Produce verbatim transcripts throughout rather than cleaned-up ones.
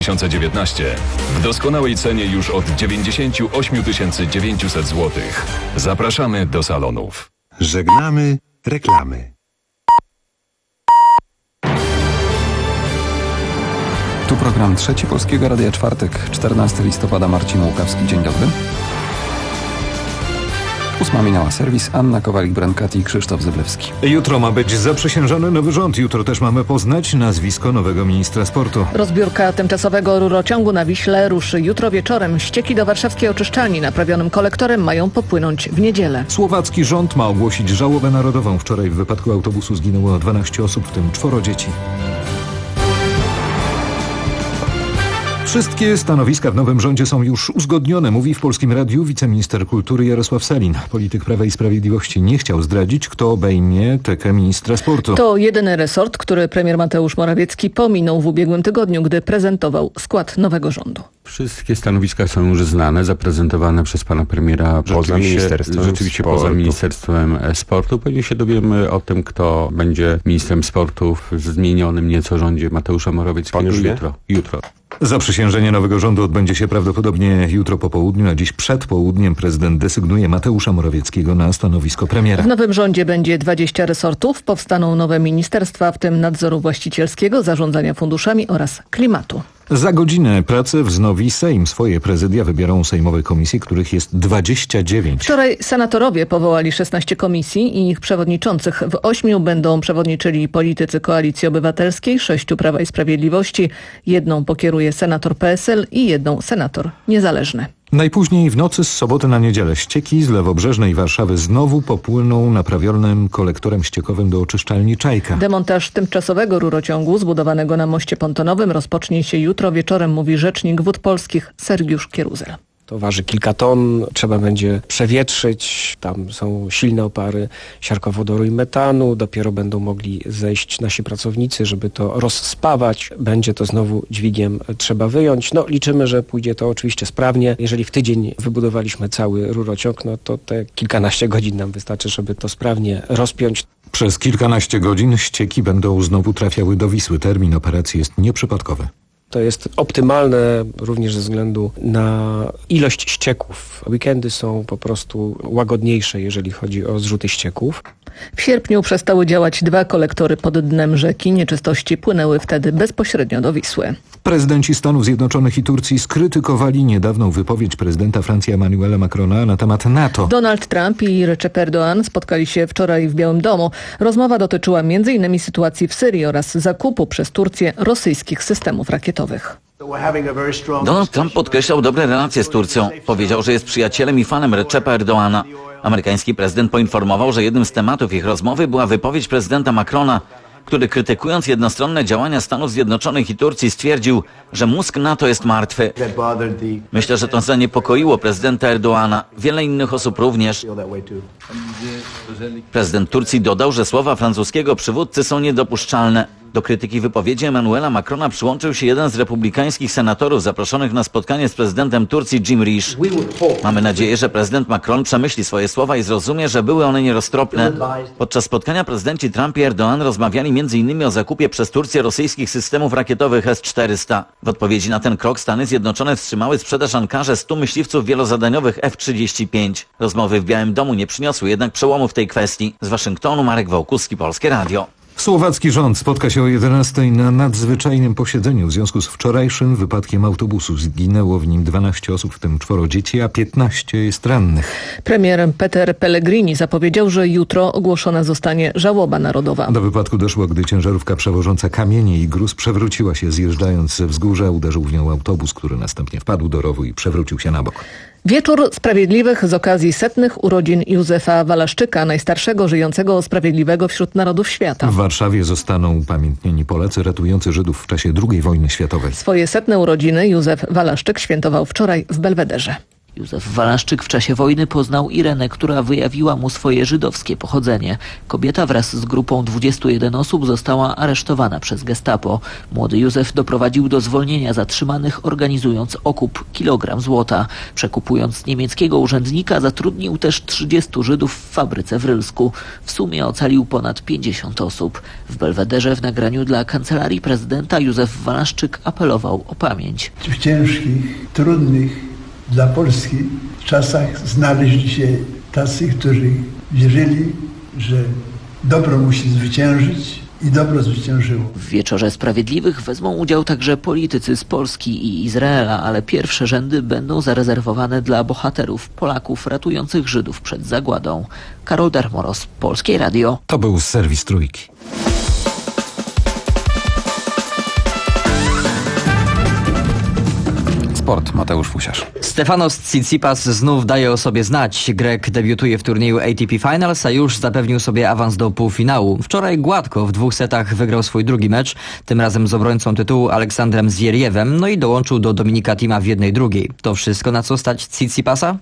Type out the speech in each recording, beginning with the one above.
dwa tysiące dziewiętnaście w doskonałej cenie już od dziewięćdziesiąt osiem tysięcy dziewięćset złotych. Zapraszamy do salonów. Żegnamy reklamy. Tu program Trzeci Polskiego Radia Czwartek, czternastego listopada. Marcin Łukawski, dzień dobry. Ósma minęła serwis. Anna Kowalik-Brankat i Krzysztof Zyblewski. Jutro ma być zaprzysiężony nowy rząd. Jutro też mamy poznać nazwisko nowego ministra sportu. Rozbiórka tymczasowego rurociągu na Wiśle ruszy jutro wieczorem. Ścieki do warszawskiej oczyszczalni naprawionym kolektorem mają popłynąć w niedzielę. Słowacki rząd ma ogłosić żałobę narodową. Wczoraj w wypadku autobusu zginęło dwanaście osób, w tym czworo dzieci. Wszystkie stanowiska w nowym rządzie są już uzgodnione, mówi w Polskim Radiu wiceminister kultury Jarosław Sellin. Polityk Prawa i Sprawiedliwości nie chciał zdradzić, kto obejmie tekę ministra sportu. To jedyny resort, który premier Mateusz Morawiecki pominął w ubiegłym tygodniu, gdy prezentował skład nowego rządu. Wszystkie stanowiska są już znane, zaprezentowane przez pana premiera. Poza ministerstwem Rzeczywiście sportu. poza Ministerstwem Sportu. Pewnie się dowiemy o tym, kto będzie ministrem sportu w zmienionym nieco rządzie Mateusza Morawieckiego. Pan już wie? jutro. Jutro. Zaprzysiężenie nowego rządu odbędzie się prawdopodobnie jutro po południu, a dziś przed południem prezydent desygnuje Mateusza Morawieckiego na stanowisko premiera. W nowym rządzie będzie dwadzieścia resortów, powstaną nowe ministerstwa, w tym nadzoru właścicielskiego, zarządzania funduszami oraz klimatu. Za godzinę pracę wznowi Sejm. Swoje prezydia wybiorą sejmowe komisje, których jest dwadzieścia dziewięć. Wczoraj senatorowie powołali szesnaście komisji i ich przewodniczących. W ośmiu będą przewodniczyli politycy Koalicji Obywatelskiej, sześciu Prawa i Sprawiedliwości, jedną pokieruje senator P S L i jedną senator niezależny. Najpóźniej w nocy z soboty na niedzielę ścieki z lewobrzeżnej Warszawy znowu popłyną naprawionym kolektorem ściekowym do oczyszczalni Czajka. Demontaż tymczasowego rurociągu zbudowanego na moście pontonowym rozpocznie się jutro wieczorem, mówi rzecznik Wód Polskich Sergiusz Kieruzel. To waży kilka ton, trzeba będzie przewietrzyć, tam są silne opary siarkowodoru i metanu, dopiero będą mogli zejść nasi pracownicy, żeby to rozspawać. Będzie to znowu dźwigiem trzeba wyjąć. No liczymy, że pójdzie to oczywiście sprawnie. Jeżeli w tydzień wybudowaliśmy cały rurociąg, no to te kilkanaście godzin nam wystarczy, żeby to sprawnie rozpiąć. Przez kilkanaście godzin ścieki będą znowu trafiały do Wisły. Termin operacji jest nieprzypadkowy. To jest optymalne również ze względu na ilość ścieków. Weekendy są po prostu łagodniejsze, jeżeli chodzi o zrzuty ścieków. W sierpniu przestały działać dwa kolektory pod dnem rzeki. Nieczystości płynęły wtedy bezpośrednio do Wisły. Prezydenci Stanów Zjednoczonych i Turcji skrytykowali niedawną wypowiedź prezydenta Francji Emmanuela Macrona na temat NATO. Donald Trump i Recep Erdoğan spotkali się wczoraj w Białym Domu. Rozmowa dotyczyła m.in. sytuacji w Syrii oraz zakupu przez Turcję rosyjskich systemów rakietowych. Donald Trump podkreślał dobre relacje z Turcją. Powiedział, że jest przyjacielem i fanem Recepa Erdoğana. Amerykański prezydent poinformował, że jednym z tematów ich rozmowy była wypowiedź prezydenta Macrona, który krytykując jednostronne działania Stanów Zjednoczonych i Turcji stwierdził, że mózg NATO jest martwy. Myślę, że to zaniepokoiło prezydenta Erdoğana. Wiele innych osób również. Prezydent Turcji dodał, że słowa francuskiego przywódcy są niedopuszczalne. Do krytyki wypowiedzi Emmanuela Macrona przyłączył się jeden z republikańskich senatorów zaproszonych na spotkanie z prezydentem Turcji Jim Risch. Mamy nadzieję, że prezydent Macron przemyśli swoje słowa i zrozumie, że były one nieroztropne. Podczas spotkania prezydenci Trump i Erdoğan rozmawiali m.in. o zakupie przez Turcję rosyjskich systemów rakietowych S czterysta. W odpowiedzi na ten krok Stany Zjednoczone wstrzymały sprzedaż Ankarze stu myśliwców wielozadaniowych F trzydzieści pięć. Rozmowy w Białym Domu nie przyniosły jednak przełomu w tej kwestii. Z Waszyngtonu Marek Wałkuski, Polskie Radio. Słowacki rząd spotka się o jedenastej na nadzwyczajnym posiedzeniu w związku z wczorajszym wypadkiem autobusu. Zginęło w nim dwanaście osób, w tym czworo dzieci, a piętnaście jest rannych. Premier Peter Pellegrini zapowiedział, że jutro ogłoszona zostanie żałoba narodowa. Do wypadku doszło, gdy ciężarówka przewożąca kamienie i gruz przewróciła się, zjeżdżając ze wzgórza. Uderzył w nią autobus, który następnie wpadł do rowu i przewrócił się na bok. Wieczór Sprawiedliwych z okazji setnych urodzin Józefa Walaszczyka, najstarszego żyjącego sprawiedliwego wśród narodów świata. W Warszawie zostaną upamiętnieni Polacy ratujący Żydów w czasie drugiej wojny światowej. Swoje setne urodziny Józef Walaszczyk świętował wczoraj w Belwederze. Józef Walaszczyk w czasie wojny poznał Irenę, która wyjawiła mu swoje żydowskie pochodzenie. Kobieta wraz z grupą dwudziestu jeden osób została aresztowana przez gestapo. Młody Józef doprowadził do zwolnienia zatrzymanych, organizując okup kilogram złota. Przekupując niemieckiego urzędnika, zatrudnił też trzydziestu Żydów w fabryce w Rylsku. W sumie ocalił ponad pięćdziesiąt osób. W Belwederze w nagraniu dla kancelarii prezydenta Józef Walaszczyk apelował o pamięć. W ciężkich, trudnych dla Polski czasach znaleźli się tacy, którzy wierzyli, że dobro musi zwyciężyć i dobro zwyciężyło. W Wieczorze Sprawiedliwych wezmą udział także politycy z Polski i Izraela, ale pierwsze rzędy będą zarezerwowane dla bohaterów, Polaków ratujących Żydów przed zagładą. Karol Darmoros, Polskie Radio. To był serwis Trójki. Sport, Mateusz Fusiarz. Stefanos Tsitsipas znów daje o sobie znać. Grek debiutuje w turnieju A T P Finals, a już zapewnił sobie awans do półfinału. Wczoraj gładko w dwóch setach wygrał swój drugi mecz, tym razem z obrońcą tytułu Aleksandrem Zwierjewem, no i dołączył do Dominika Thima w jednej drugiej. To wszystko, na co stać Tsitsipasa?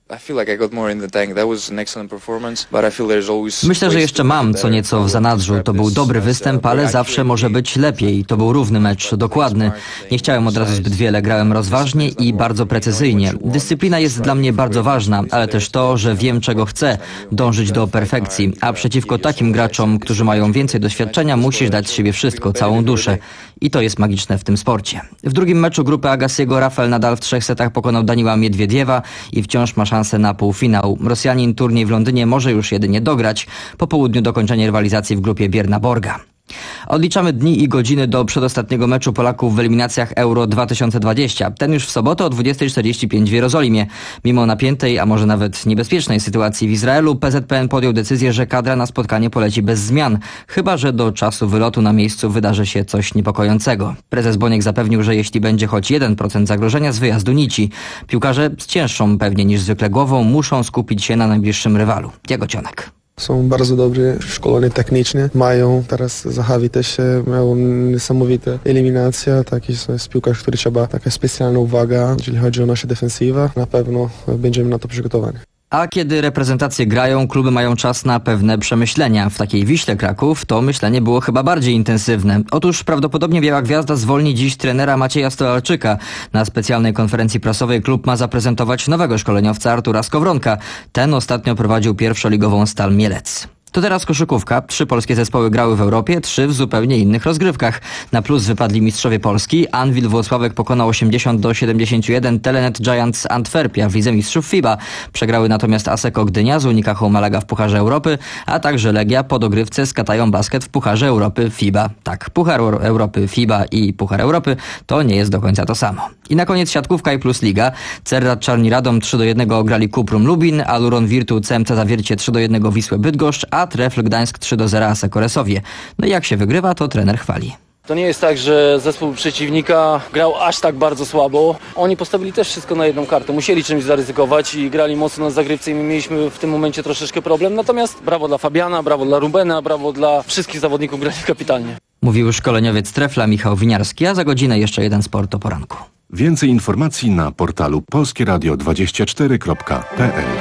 Myślę, że jeszcze mam co nieco w zanadrzu. To był dobry występ, ale zawsze może być lepiej. To był równy mecz, dokładny. Nie chciałem od razu zbyt wiele, grałem rozważnie i bardzo precyzyjnie. Dyscyplina jest dla mnie bardzo ważna, ale też to, że wiem, czego chcę, dążyć do perfekcji. A przeciwko takim graczom, którzy mają więcej doświadczenia, musisz dać z siebie wszystko, całą duszę. I to jest magiczne w tym sporcie. W drugim meczu grupy Agassiego Rafael Nadal w trzech setach pokonał Daniła Miedwiediewa i wciąż ma szansę na półfinał. Rosjanin turniej w Londynie może już jedynie dograć. Po południu dokończenie rywalizacji w grupie Bierna Borga. Odliczamy dni i godziny do przedostatniego meczu Polaków w eliminacjach Euro dwa tysiące dwadzieścia. Ten już w sobotę o dwudziestej czterdzieści pięć w Jerozolimie. Mimo napiętej, a może nawet niebezpiecznej sytuacji w Izraelu, P Z P N podjął decyzję, że kadra na spotkanie poleci bez zmian. Chyba że do czasu wylotu na miejscu wydarzy się coś niepokojącego. Prezes Boniek zapewnił, że jeśli będzie choć jeden procent zagrożenia z wyjazdu nici, piłkarze z cięższą pewnie niż zwykle głową muszą skupić się na najbliższym rywalu. Jagocionek. Są bardzo dobrzy, szkoleni technicznie, mają teraz Zachawi też miał niesamowite eliminacje, taki jest piłkarz, który trzeba taka specjalna uwaga, jeżeli chodzi o naszą defensywę, na pewno będziemy na to przygotowani. A kiedy reprezentacje grają, kluby mają czas na pewne przemyślenia. W takiej Wiśle Kraków to myślenie było chyba bardziej intensywne. Otóż prawdopodobnie Biała Gwiazda zwolni dziś trenera Macieja Stolarczyka. Na specjalnej konferencji prasowej klub ma zaprezentować nowego szkoleniowca Artura Skowronka. Ten ostatnio prowadził pierwszoligową Stal Mielec. To teraz koszykówka. Trzy polskie zespoły grały w Europie, trzy w zupełnie innych rozgrywkach. Na plus wypadli mistrzowie Polski. Anwil Włocławek pokonał osiemdziesiąt do siedemdziesięciu jeden Telenet Giants Antwerpia w Lidze Mistrzów F I B A. Przegrały natomiast Asseco Gdynia z Unicają Malaga w Pucharze Europy, a także Legia po dogrywce z Katają Basket w Pucharze Europy F I B A. Tak, Puchar Europy F I B A i Puchar Europy to nie jest do końca to samo. I na koniec siatkówka i plus liga. Cerrat Czarni Radom trzy do jednego ograli Kuprum Lubin, a Luron Virtu C M C Zawiercie trzy do jednego Wisłę Bydgoszcz, a Trefl Gdańsk trzy do zera Asseco Resowie. No i jak się wygrywa, to trener chwali. To nie jest tak, że zespół przeciwnika grał aż tak bardzo słabo. Oni postawili też wszystko na jedną kartę. Musieli czymś zaryzykować i grali mocno na zagrywce i my mieliśmy w tym momencie troszeczkę problem. Natomiast brawo dla Fabiana, brawo dla Rubena, brawo dla wszystkich zawodników, grali kapitalnie. Mówił szkoleniowiec Trefla Michał Winiarski, a za godzinę jeszcze jeden sport o poranku. Więcej informacji na portalu polskieradio dwadzieścia cztery kropka p l.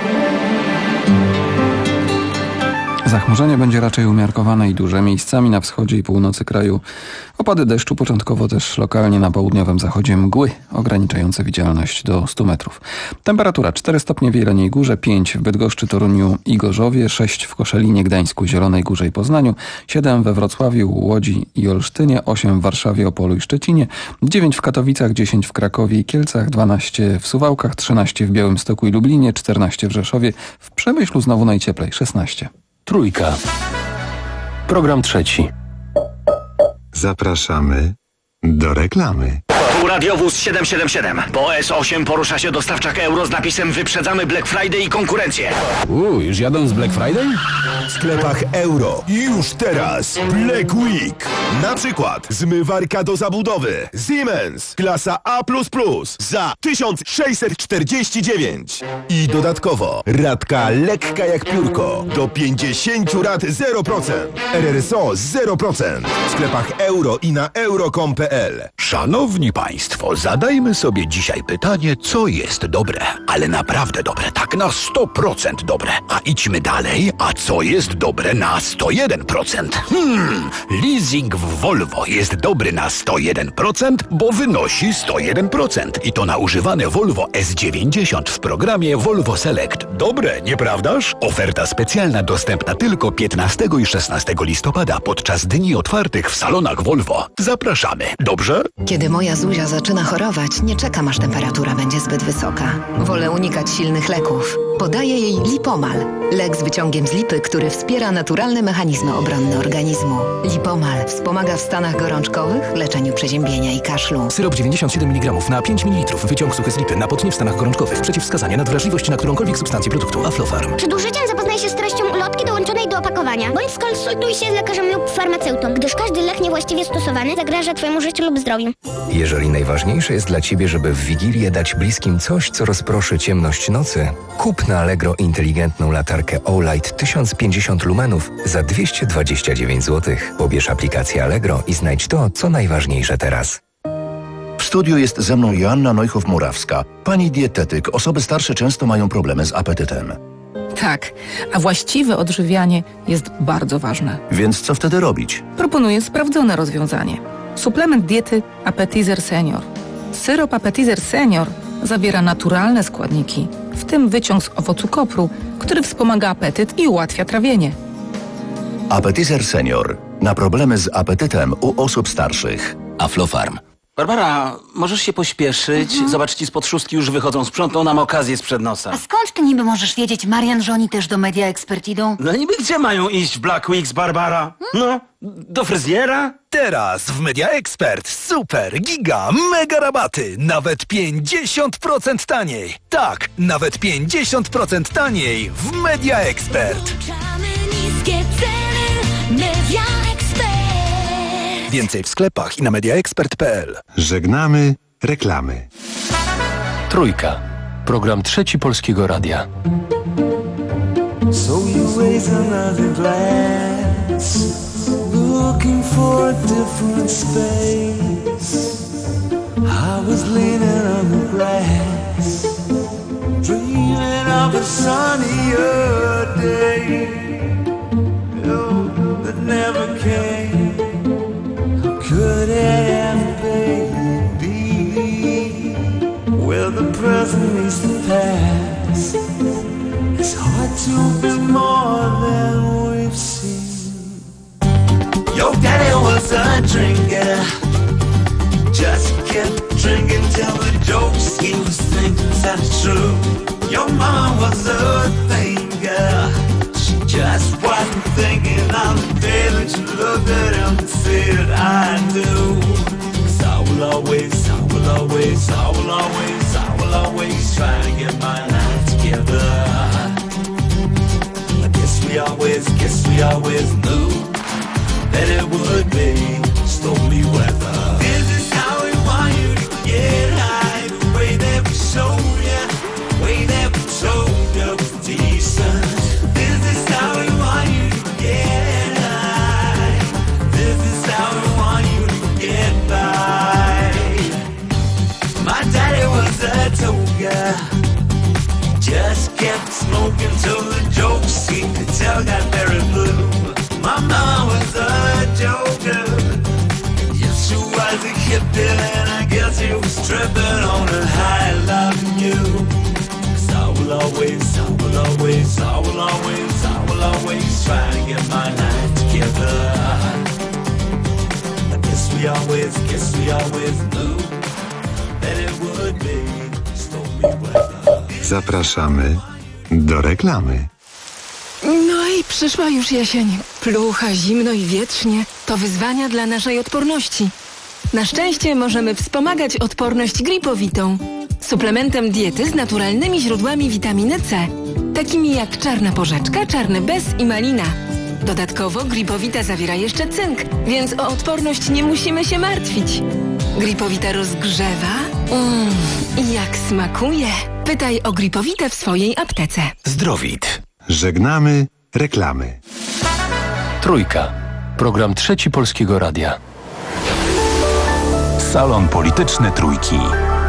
Zachmurzenie będzie raczej umiarkowane i duże. Miejscami na wschodzie i północy kraju opady deszczu, początkowo też lokalnie na południowym zachodzie mgły ograniczające widzialność do stu metrów. Temperatura cztery stopnie w Jeleniej Górze, pięć w Bydgoszczy, Toruniu i Gorzowie, sześć w Koszalinie, Gdańsku, Zielonej Górze i Poznaniu, siedem we Wrocławiu, Łodzi i Olsztynie, osiem w Warszawie, Opolu i Szczecinie, dziewięć w Katowicach, dziesięć w Krakowie i Kielcach, dwanaście w Suwałkach, trzynaście w Białymstoku i Lublinie, czternaście w Rzeszowie, w Przemyślu znowu najcieplej, szesnaście. Trójka. Program trzeci. Zapraszamy do reklamy. Tu radiowóz siedem siedem siedem. Po S osiem porusza się dostawczak euro z napisem Wyprzedzamy Black Friday i konkurencję. Uuu, już jadą z Black Friday? W sklepach euro. Już teraz Black Week. Na przykład zmywarka do zabudowy Siemens klasa A plus plus za tysiąc sześćset czterdzieści dziewięć. I dodatkowo ratka lekka jak piórko do pięćdziesięciu rat zero procent. R R S O zero procent. W sklepach euro i na euro kropka com kropka p l. Szanowni Państwo, zadajmy sobie dzisiaj pytanie, co jest dobre, ale naprawdę dobre, tak na sto procent dobre. A idźmy dalej, a co jest dobre na sto jeden procent? Hmm, leasing w Volvo jest dobry na sto jeden procent, bo wynosi sto jeden procent. I to na używane Volvo S dziewięćdziesiąt w programie Volvo Select. Dobre, nieprawdaż? Oferta specjalna dostępna tylko piętnastego i szesnastego listopada podczas dni otwartych w salonach Volvo. Zapraszamy, dobrze? Kiedy moja Zuzia zaczyna chorować, nie czekam, aż temperatura będzie zbyt wysoka. Wolę unikać silnych leków. Podaję jej Lipomal. Lek z wyciągiem z lipy, który wspiera naturalne mechanizmy obronne organizmu. Lipomal wspomaga w stanach gorączkowych, leczeniu przeziębienia i kaszlu. Syrop dziewięćdziesiąt siedem miligramów na pięć mililitrów. Wyciąg suchy z lipy na potnie w stanach gorączkowych. Przeciwwskazania na wrażliwość na którąkolwiek substancję produktu Aflofarm. Przed użyciem zapoznaj się z treścią ulotki dołączonej do opakowania, bądź skonsultuj się z lekarzem lub farmaceutą, gdyż każdy lek niewłaściwie stosowany zagraża Twojemu życiu lub zdrowiu. Jeżeli najważniejsze jest dla Ciebie, żeby w Wigilię dać bliskim coś, co rozproszy ciemność nocy, kup na Allegro inteligentną latarkę O-Light tysiąc pięćdziesiąt lumenów za dwieście dwadzieścia dziewięć złotych. Pobierz aplikację Allegro i znajdź to, co najważniejsze teraz. W studiu jest ze mną Joanna Neuchow-Murawska. Pani dietetyk, osoby starsze często mają problemy z apetytem. Tak, a właściwe odżywianie jest bardzo ważne. Więc co wtedy robić? Proponuję sprawdzone rozwiązanie. Suplement diety Appetizer Senior. Syrop Appetizer Senior zawiera naturalne składniki, w tym wyciąg z owocu kopru, który wspomaga apetyt i ułatwia trawienie. Appetizer Senior. Na problemy z apetytem u osób starszych. Aflofarm. Barbara, możesz się pośpieszyć? Mhm. Zobacz, ci spod szóstki już wychodzą. Sprzątną nam okazję sprzed nosa. A skąd ty niby możesz wiedzieć, Marian, że oni też do Media Expert idą? No niby gdzie mają iść w Black Weeks, Barbara? No, do fryzjera? Teraz w Media Expert super, giga, mega rabaty. Nawet pięćdziesiąt procent taniej. Tak, nawet pięćdziesiąt procent taniej w Media Expert. Media Expert. Więcej w sklepach i na media expert kropka p l. Żegnamy reklamy. Trójka. Program Trzeci Polskiego Radia. So you raise another glass, looking for a different space. I was leaning on the grass, dreaming of a sunnier day. Oh, that never came. Could it ever be? Well, the present meets the past. It's hard to be more than we've seen. Your daddy was a drinker, just kept drinking till the jokes he was thinking that's true. Your mom was a thinker, she just wasn't thinking on the day that you looked at him and said, I do. Cause I will always, I will always, I will always, I will always try to get my life together. I guess we always, guess we always knew that it would be stormy weather. This is how we want you to get high, the way that we show you, the way that we told you was decent. This is how we want you to get high. This is how we want you to get by. My daddy was a toga, just kept smoking till the jokes he could tell got very blue. My mom was a joker, yes she was a hippie, and I guess he was tripping on a high loving you. Cause I will always, I will always, I will always, I will always try to get my life together. I guess we always, guess we always knew that it would be stormy weather. Zapraszamy do reklamy. No i przyszła już jesień. Plucha, zimno i wietrznie to wyzwania dla naszej odporności. Na szczęście możemy wspomagać odporność Gripowitą, suplementem diety z naturalnymi źródłami witaminy C, takimi jak czarna porzeczka, czarny bez i malina. Dodatkowo Gripowita zawiera jeszcze cynk, więc o odporność nie musimy się martwić. Gripowita rozgrzewa. Mmm, i jak smakuje. Pytaj o Gripowitę w swojej aptece. Zdrowit. Żegnamy reklamy. Trójka. Program Trzeci Polskiego Radia. Salon Polityczny Trójki.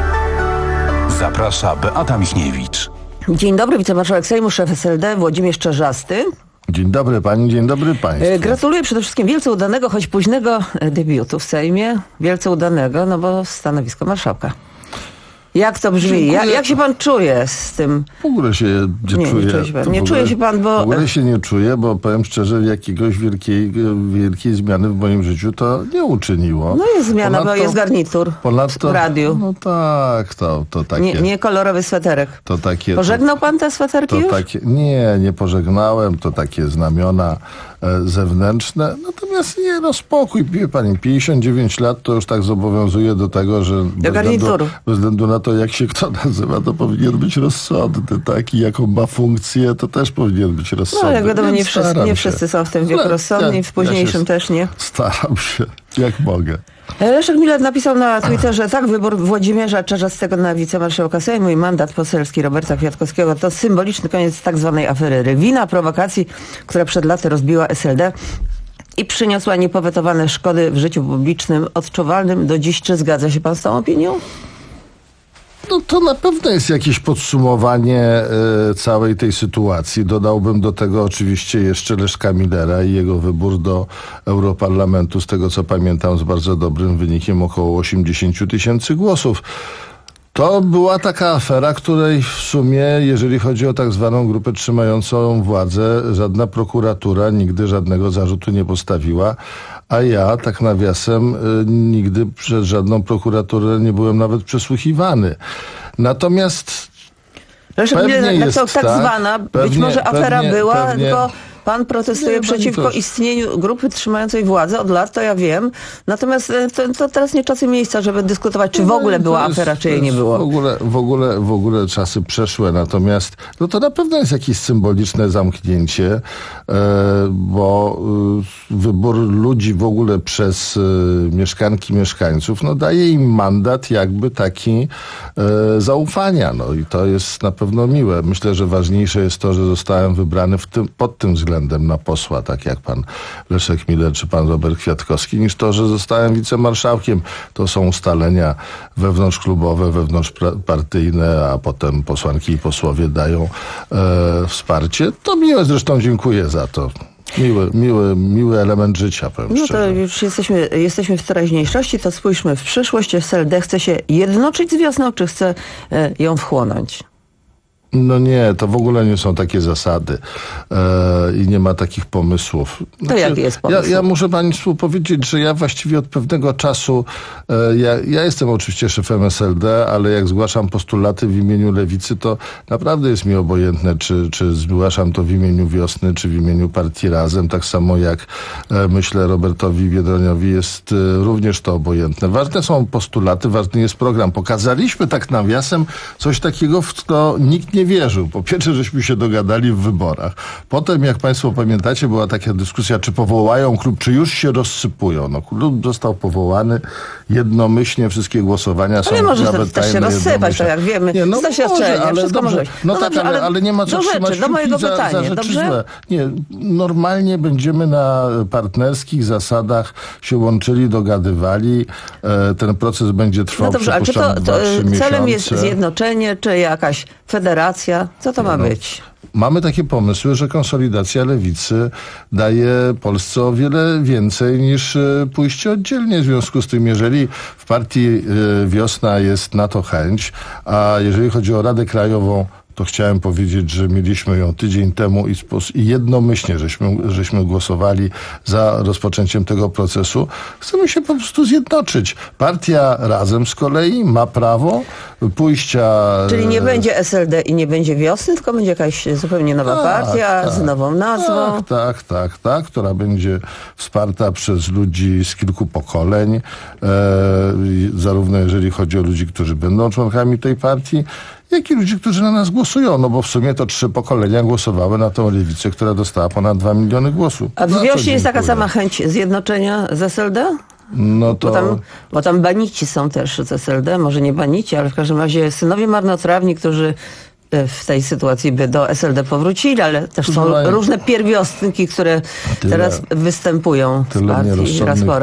Zaprasza Beata Michniewicz. Dzień dobry, wicemarszałek Sejmu, szef S L D Włodzimierz Czarzasty. Dzień dobry pani, dzień dobry państwu. Gratuluję przede wszystkim wielce udanego, choć późnego debiutu w Sejmie. Wielce udanego, no bo stanowisko marszałka. Jak to brzmi? Ja, jak się pan czuje z tym? W ogóle się nie, nie czuje. Nie czuje się pan, nie czuje się pan, bo... W ogóle się nie czuję, bo powiem szczerze, jakiegoś wielkiej, wielkiej zmiany w moim życiu to nie uczyniło. No jest zmiana, ponadto, bo jest garnitur ponadto, w radiu. No tak, to, to takie... Nie, nie kolorowy sweterek. To takie, Pożegnał pan te sweterki to już? Takie, nie, nie pożegnałem. To takie znamiona e, zewnętrzne. Natomiast nie, no spokój, wie pani, pięćdziesiąt dziewięć lat to już tak zobowiązuje do tego, że do bez względu, bez względu na to, jak się kto nazywa, to powinien być rozsądny. Taki, jaką ma funkcję, to też powinien być rozsądny. No jak wiadomo, nie, wszyscy, nie się. wszyscy są w tym wieku rozsądni, ja, w późniejszym ja też nie. Staram się, jak mogę. Leszek Miller napisał na Twitterze: tak, wybór Włodzimierza Czarzastego na wicemarszałka Sejmu i mandat poselski Roberta Kwiatkowskiego to symboliczny koniec tak zwanej afery Rywina, prowokacji, która przed laty rozbiła S L D i przyniosła niepowetowane szkody w życiu publicznym odczuwalnym do dziś. Czy zgadza się pan z tą opinią? No to na pewno jest jakieś podsumowanie y, całej tej sytuacji. Dodałbym do tego oczywiście jeszcze Leszka Millera i jego wybór do Europarlamentu, z tego co pamiętam, z bardzo dobrym wynikiem, około osiemdziesiąt tysięcy głosów. To była taka afera, której w sumie, jeżeli chodzi o tak zwaną grupę trzymającą władzę, żadna prokuratura nigdy żadnego zarzutu nie postawiła, a ja, tak nawiasem, y, nigdy przez żadną prokuraturę nie byłem nawet przesłuchiwany. Natomiast Leszek Miller napisał tak, tak zwana, pewnie, być może afera pewnie, była, pewnie, tylko pan protestuje nie, przeciwko to... istnieniu grupy trzymającej władzę od lat, to ja wiem. Natomiast to, to teraz nie czasy miejsca, żeby dyskutować, czy w ogóle była jest, afera, czy jej nie było. W ogóle, w, ogóle, w ogóle czasy przeszłe, natomiast no to na pewno jest jakieś symboliczne zamknięcie, e, bo e, wybór ludzi w ogóle przez e, mieszkanki, mieszkańców, no daje im mandat jakby taki e, zaufania. No i to jest na pewno miłe. Myślę, że ważniejsze jest to, że zostałem wybrany w tym, pod tym względem na posła, tak jak pan Leszek Miller czy pan Robert Kwiatkowski, niż to, że zostałem wicemarszałkiem. To są ustalenia wewnątrzklubowe, wewnątrzpartyjne, a potem posłanki i posłowie dają e, wsparcie. To miłe, zresztą dziękuję za to. Miły, miły, miły element życia, powiem No szczerze. to już jesteśmy, jesteśmy w teraźniejszości, to spójrzmy w przyszłość. S L D chce się jednoczyć z wiosną, czy chce e, ją wchłonąć? No nie, to w ogóle nie są takie zasady e, i nie ma takich pomysłów. Znaczy, to jaki jest pomysł? Ja, ja muszę państwu powiedzieć, że ja właściwie od pewnego czasu, e, ja, ja jestem oczywiście szefem S L D, ale jak zgłaszam postulaty w imieniu Lewicy, to naprawdę jest mi obojętne, czy, czy zgłaszam to w imieniu Wiosny, czy w imieniu Partii Razem. Tak samo jak e, myślę Robertowi Biedroniowi jest e, również to obojętne. Ważne są postulaty, ważny jest program. Pokazaliśmy tak nawiasem coś takiego, w co nikt nie nie wierzył. Po pierwsze, żeśmy się dogadali w wyborach. Potem, jak państwo pamiętacie, była taka dyskusja, czy powołają klub, czy już się rozsypują. No, klub został powołany jednomyślnie, wszystkie głosowania są nie może nawet też się rozsypać, to jak wiemy. Nie, no z doświadczenia, ale wszystko dobrze, może. No, no tak, dobrze, ale, ale nie ma co do trzymać rzeczy, do mojego za, pytania, za rzeczy dobrze? złe. Nie, normalnie będziemy na partnerskich zasadach się łączyli, dogadywali. E, ten proces będzie trwał, no dobrze, a czy to, to dwa trzy miesiące. Celem jest zjednoczenie, czy jakaś federacja? Co to ma no. być? Mamy takie pomysły, że konsolidacja lewicy daje Polsce o wiele więcej niż pójście oddzielnie. W związku z tym, jeżeli w partii Wiosna jest na to chęć, a jeżeli chodzi o Radę Krajową, to chciałem powiedzieć, że mieliśmy ją tydzień temu i, spos- i jednomyślnie żeśmy, żeśmy głosowali za rozpoczęciem tego procesu. Chcemy się po prostu zjednoczyć. Partia Razem z kolei ma prawo pójścia... Czyli nie będzie S L D i nie będzie Wiosny, tylko będzie jakaś zupełnie nowa tak, partia tak, z nową nazwą. Tak, tak, tak, tak, która będzie wsparta przez ludzi z kilku pokoleń, e, zarówno jeżeli chodzi o ludzi, którzy będą członkami tej partii, jak i ludzi, którzy na nas głosują, no bo w sumie to trzy pokolenia głosowały na tą lewicę, która dostała ponad dwa miliony głosów. A w no, Wiośnie jest taka sama chęć zjednoczenia z S L D? No to... Bo tam, bo tam banici są też z S L D, może nie banici, ale w każdym razie synowie marnotrawni, którzy w tej sytuacji by do S L D powrócili, ale też są różne pierwiostniki, które tyle, teraz występują w partii raz po raz.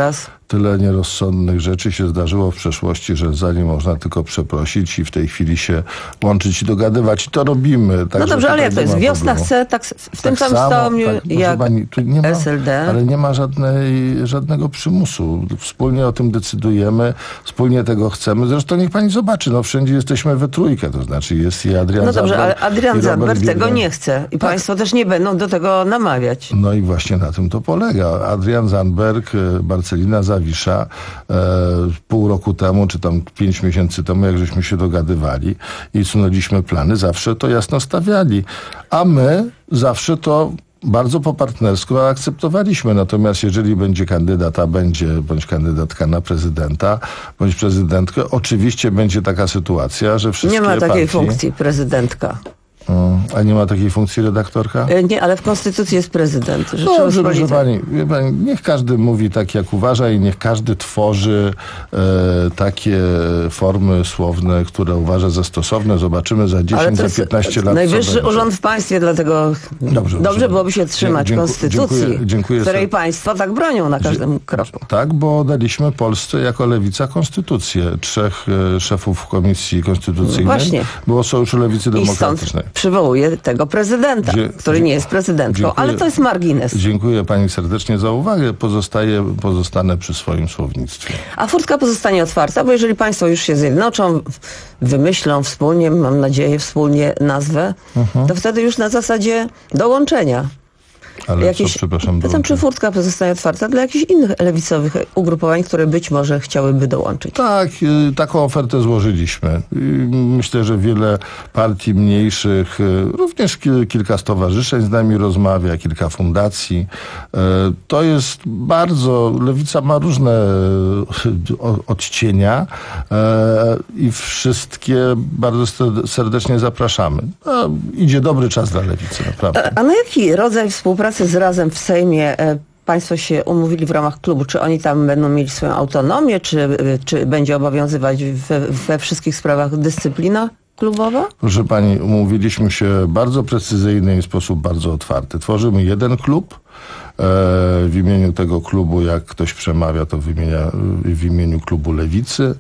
tyle nierozsądnych rzeczy się zdarzyło w przeszłości, że za nie można tylko przeprosić i w tej chwili się łączyć i dogadywać. I to robimy. No dobrze, ale jak to jest? Wiosna problemu. chce tak w tym tak samym stopniu tak, jak pani, tu nie ma, S L D. Ale nie ma żadnej, żadnego przymusu. Wspólnie o tym decydujemy, wspólnie tego chcemy. Zresztą niech pani zobaczy, no wszędzie jesteśmy we trójkę, to znaczy jest i Adrian No dobrze, Zandberg, ale Adrian Zandberg tego Biedroń. nie chce i tak. państwo też nie będą do tego namawiać. No i właśnie na tym to polega. Adrian Zandberg, Marcelina Zawisza e, pół roku temu, czy tam pięć miesięcy temu, jak żeśmy się dogadywali i sunęliśmy plany, zawsze to jasno stawiali. A my zawsze to bardzo po partnersku akceptowaliśmy. Natomiast jeżeli będzie kandydat, a będzie, bądź kandydatka na prezydenta, bądź prezydentkę, oczywiście będzie taka sytuacja, że wszystkie Nie ma takiej partie... funkcji prezydentka. A nie ma takiej funkcji redaktorka? Nie, ale w Konstytucji jest prezydent. Dobrze, proszę pani, wie pani, niech każdy mówi tak, jak uważa i niech każdy tworzy e, takie formy słowne, które uważa za stosowne. Zobaczymy za dziesięć, za piętnaście lat. Najwyższy urząd w państwie, dlatego dobrze, dobrze byłoby się trzymać dziękuję, Konstytucji, dziękuję, dziękuję której sobie. państwo tak bronią na każdym kroku. Tak, bo daliśmy Polsce jako Lewica konstytucję. Trzech e, szefów Komisji Konstytucyjnej Właśnie. było Sojuszu Lewicy Demokratycznej. Przywołuje tego prezydenta, Dzie- który nie jest prezydentką, dziękuję, ale to jest margines. Dziękuję pani serdecznie za uwagę. Pozostaję, pozostanę przy swoim słownictwie. A furtka pozostanie otwarta, bo jeżeli państwo już się zjednoczą, wymyślą wspólnie, mam nadzieję, wspólnie nazwę, uh-huh. to wtedy już na zasadzie dołączenia. Ale jakieś, co, przepraszam, pytam, czy furtka pozostanie otwarta dla jakichś innych lewicowych ugrupowań, które być może chciałyby dołączyć? Tak, y, taką ofertę złożyliśmy. Y, myślę, że wiele partii mniejszych, y, również ki- kilka stowarzyszeń z nami rozmawia, kilka fundacji. Y, to jest bardzo, lewica ma różne y, o, odcienia y, i wszystkie bardzo serdecznie zapraszamy. No, idzie dobry czas dla lewicy, naprawdę. A, a na jaki rodzaj współpracy z Razem w Sejmie e, państwo się umówili w ramach klubu? Czy oni tam będą mieli swoją autonomię, czy, czy będzie obowiązywać we, we wszystkich sprawach dyscyplina klubowa? Proszę pani, umówiliśmy się bardzo precyzyjny i w sposób bardzo otwarty. Tworzymy jeden klub. W imieniu tego klubu, jak ktoś przemawia, to wymienia w imieniu klubu Lewicy.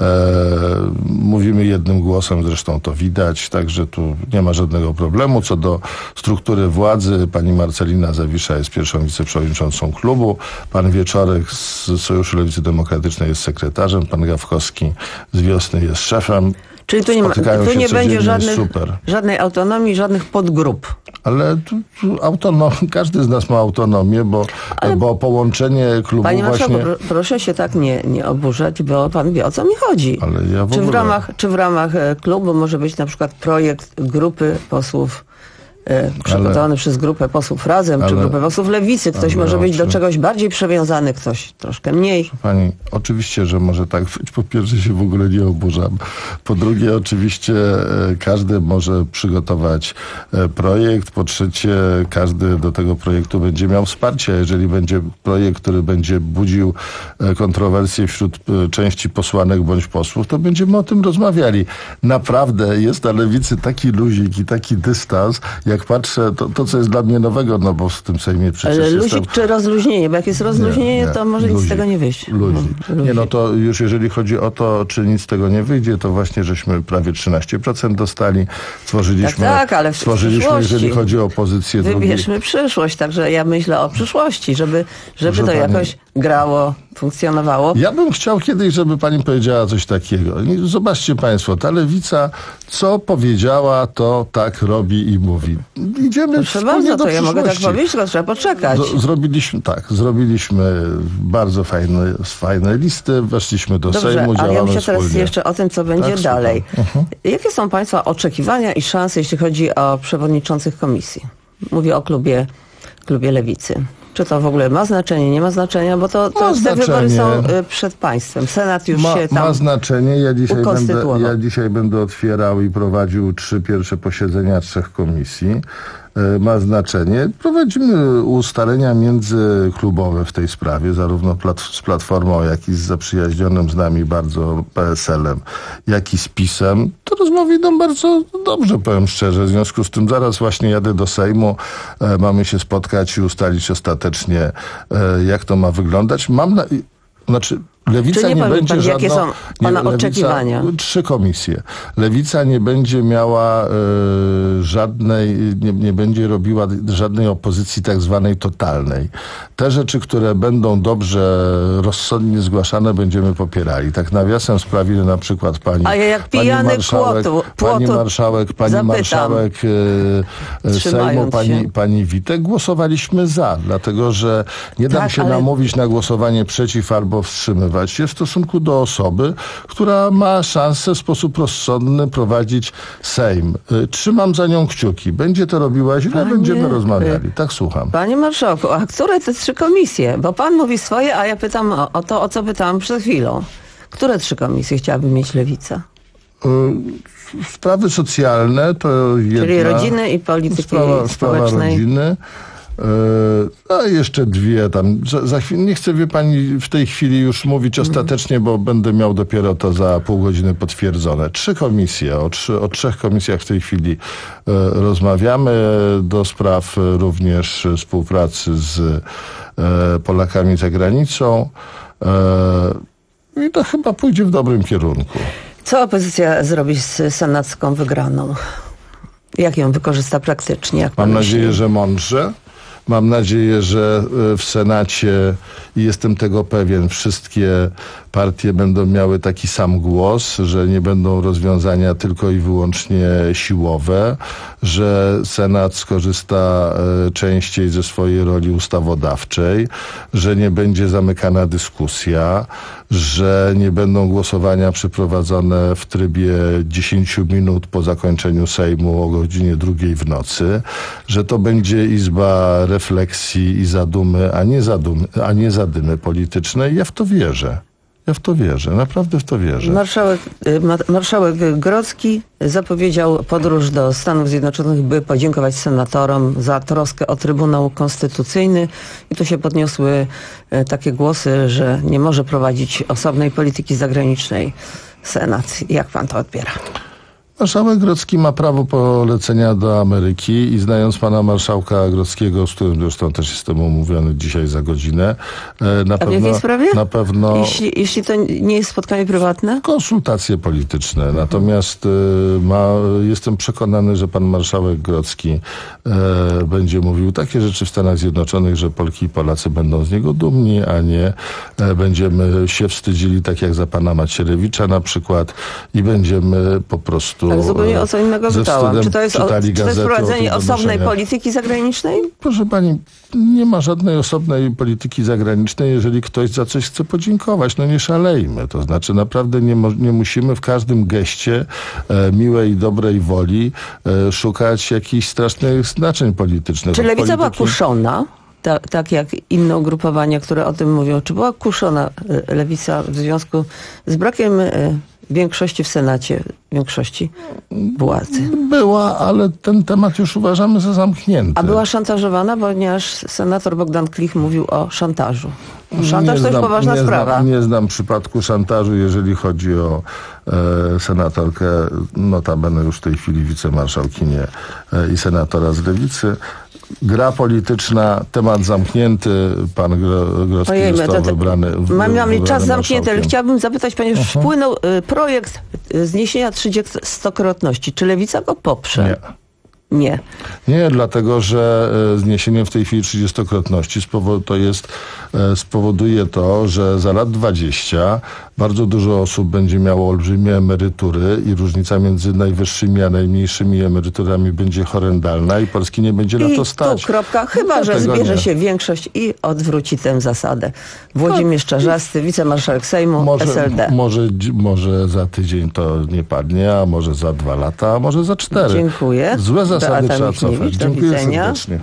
Mówimy jednym głosem, zresztą to widać, także tu nie ma żadnego problemu. Co do struktury władzy, pani Marcelina Zawisza jest pierwszą wiceprzewodniczącą klubu, pan Wieczorek z Sojuszu Lewicy Demokratycznej jest sekretarzem, pan Gawkowski z Wiosny jest szefem. Czyli tu nie, ma, tu nie będzie żadnych, żadnej autonomii, żadnych podgrup. Ale tu, tu autonom, każdy z nas ma autonomię, bo, bo połączenie klubu Panie właśnie... Marszałku, proszę się tak nie, nie oburzać, bo pan wie, o co mi chodzi. Ale ja w czy, ogóle... w ramach, czy w ramach klubu może być na przykład projekt grupy posłów e, przygotowany ale, przez grupę posłów Razem, ale, czy grupę posłów Lewicy. Ktoś może być oczy... do czegoś bardziej przywiązany, ktoś troszkę mniej. Pani, oczywiście, że może tak być. Po pierwsze się w ogóle nie oburzam. Po drugie, oczywiście e, każdy może przygotować e, projekt. Po trzecie, każdy do tego projektu będzie miał wsparcie. Jeżeli będzie projekt, który będzie budził e, kontrowersje wśród e, części posłanek bądź posłów, to będziemy o tym rozmawiali. Naprawdę jest na Lewicy taki luzik i taki dystans, jak patrzę, to, to co jest dla mnie nowego, no bo w tym Sejmie przecież Ale luzik jestem... czy rozluźnienie? Bo jak jest rozluźnienie, nie, nie. to może luzik, nic z tego nie wyjść. Luzik. No, nie, no to już jeżeli chodzi o to, czy nic z tego nie wyjdzie, to właśnie żeśmy prawie trzynaście procent dostali. Stworzyliśmy, tak, tak, ale w stworzyliśmy jeżeli chodzi o pozycję wybierzmy drugiej... przyszłość, także ja myślę o przyszłości, żeby, żeby to pani... jakoś grało, funkcjonowało. Ja bym chciał kiedyś, żeby pani powiedziała coś takiego. Zobaczcie państwo, ta Lewica, co powiedziała, to tak robi i mówi. Idziemy Proszę bardzo, do to ja mogę tak powiedzieć, tylko trzeba poczekać. Do, zrobiliśmy, tak, zrobiliśmy bardzo fajne, fajne listy, weszliśmy do Dobrze, Sejmu, działamy ale ja myślę teraz wspólnie. jeszcze o tym, co będzie tak, dalej. Uh-huh. Jakie są państwa oczekiwania i szanse, jeśli chodzi o przewodniczących komisji? Mówię o klubie, klubie Lewicy. Czy to w ogóle ma znaczenie, nie ma znaczenia, bo to, to te wybory są przed państwem. Senat już ma, się tam Ma znaczenie. Ja dzisiaj, będę, ja dzisiaj będę otwierał i prowadził trzy pierwsze posiedzenia trzech komisji. Ma znaczenie. Prowadzimy ustalenia międzyklubowe w tej sprawie, zarówno plat, z Platformą, jak i z zaprzyjaźnionym z nami bardzo P S L-em, jak i z PiS-em. To rozmowy idą bardzo dobrze, powiem szczerze. W związku z tym zaraz właśnie jadę do Sejmu. E, mamy się spotkać i ustalić ostatecznie, e, jak to ma wyglądać. Mam na... Znaczy, Lewica Czy nie, nie pan, będzie pan, żadną... jakie są pana nie, oczekiwania? Lewica, trzy komisje. Lewica nie będzie miała e, żadnej, nie, nie będzie robiła żadnej opozycji tak zwanej totalnej. Te rzeczy, które będą dobrze, rozsądnie zgłaszane, będziemy popierali. Tak nawiasem sprawy na przykład pani, A ja jak pani pijany marszałek, płotu, płotu pani marszałek, pani zapytam, marszałek e, Sejmu, pani, pani Witek, głosowaliśmy za, dlatego że nie dam Tak, się ale- namówić na głosowanie przeciw albo wstrzymywać się w stosunku do osoby, która ma szansę w sposób rozsądny prowadzić Sejm. Y, Trzymam za nią kciuki. Będzie to robiła źle, Panie- będziemy rozmawiali. Tak słucham. Panie marszałku, a które te trzy komisje? Bo pan mówi swoje, a ja pytam o, o to, o co pytałam przed chwilą. Które trzy komisje chciałaby mieć Lewica? Y, Sprawy socjalne to jedna... Czyli rodziny i polityki sprawa, sprawa społecznej. rodziny. Yy, a jeszcze dwie tam. Za, za chwilę, nie chcę, wie pani, w tej chwili już mówić ostatecznie, bo będę miał dopiero to za pół godziny potwierdzone. Trzy komisje, o, trzy, o trzech komisjach w tej chwili yy, rozmawiamy. Do spraw yy, również współpracy z yy, Polakami za granicą. Yy, I to chyba pójdzie w dobrym kierunku. Co opozycja zrobi z senacką wygraną? Jak ją wykorzysta praktycznie? Jak pan Mam myśli? nadzieję, że mądrze. Mam nadzieję, że y, w Senacie, i jestem tego pewien, wszystkie partie będą miały taki sam głos, że nie będą rozwiązania tylko i wyłącznie siłowe, że Senat skorzysta y, częściej ze swojej roli ustawodawczej, że nie będzie zamykana dyskusja, że nie będą głosowania przeprowadzone w trybie dziesięć minut po zakończeniu Sejmu o godzinie drugiej w nocy, że to będzie izba refleksji i zadumy, a nie zadumy, a nie zadymy politycznej. Ja w to wierzę. Ja w to wierzę. Naprawdę w to wierzę. Marszałek, y, ma- marszałek Grodzki zapowiedział podróż do Stanów Zjednoczonych, by podziękować senatorom za troskę o Trybunał Konstytucyjny. I tu się podniosły y, takie głosy, że nie może prowadzić osobnej polityki zagranicznej Senat. Jak pan to odbiera? Marszałek Grodzki ma prawo polecenia do Ameryki i znając pana marszałka Grodzkiego, z którym zresztą też jestem umówiony dzisiaj za godzinę, e, na A w pewno... jakiej sprawie? Na pewno... Jeśli, jeśli to nie jest spotkanie prywatne? Konsultacje polityczne. Natomiast y, ma, jestem przekonany, że pan marszałek Grodzki e, będzie mówił takie rzeczy w Stanach Zjednoczonych, że Polki i Polacy będą z niego dumni, a nie e, będziemy się wstydzili, tak jak za pana Macierewicza na przykład, i będziemy po prostu Ale zupełnie o co innego ze pytałam. wstydem Czy to jest, o, czytali czy to jest gazety o prowadzenie tych osobnej donoszeniach. polityki zagranicznej? Proszę pani, nie ma żadnej osobnej polityki zagranicznej, jeżeli ktoś za coś chce podziękować. No nie szalejmy. To znaczy naprawdę nie, mo- nie musimy w każdym geście e, miłej, dobrej woli e, szukać jakichś strasznych znaczeń politycznych. Czy Od lewica była polityki- kuszona, ta, tak jak inne ugrupowania, które o tym mówią? Czy była kuszona e, lewica w związku z brakiem e, większości w Senacie, większości władzy? Była, ale ten temat już uważamy za zamknięty. A była szantażowana, ponieważ senator Bogdan Klich mówił o szantażu. Szantaż Nie to jest znam- poważna nie sprawa. Znam, nie znam przypadku szantażu, jeżeli chodzi o e, senatorkę, notabene już w tej chwili wicemarszałkinię e, i senatora z Lewicy. Gra polityczna, temat zamknięty, pan Gro- Grodzki Ojej, został to- to- wybrany. w- Mamy, mamy wybrany czas zamknięty, ale marszałkiem. chciałabym zapytać, ponieważ Mhm. wpłynął y, projekt y, zniesienia trzydziestokrotności. Czy lewica go poprze? Nie. Nie. Nie, dlatego że e, zniesienie w tej chwili trzydziestokrotności spowo- to jest, e, spowoduje to, że za lat dwadzieścia bardzo dużo osób będzie miało olbrzymie emerytury i różnica między najwyższymi a najmniejszymi emeryturami będzie horrendalna i Polski nie będzie na I to stać. tu kropka. Chyba, że Dlatego zbierze nie. się większość i odwróci tę zasadę. Włodzimierz Czarzasty, wicemarszałek Sejmu, Może, S L D. może, dzi- może za tydzień to nie padnie, a może za dwa lata, a może za cztery. Dziękuję. Złe zasady Beata trzeba Michniewicz, cofać. do Dziękuję widzenia. serdecznie.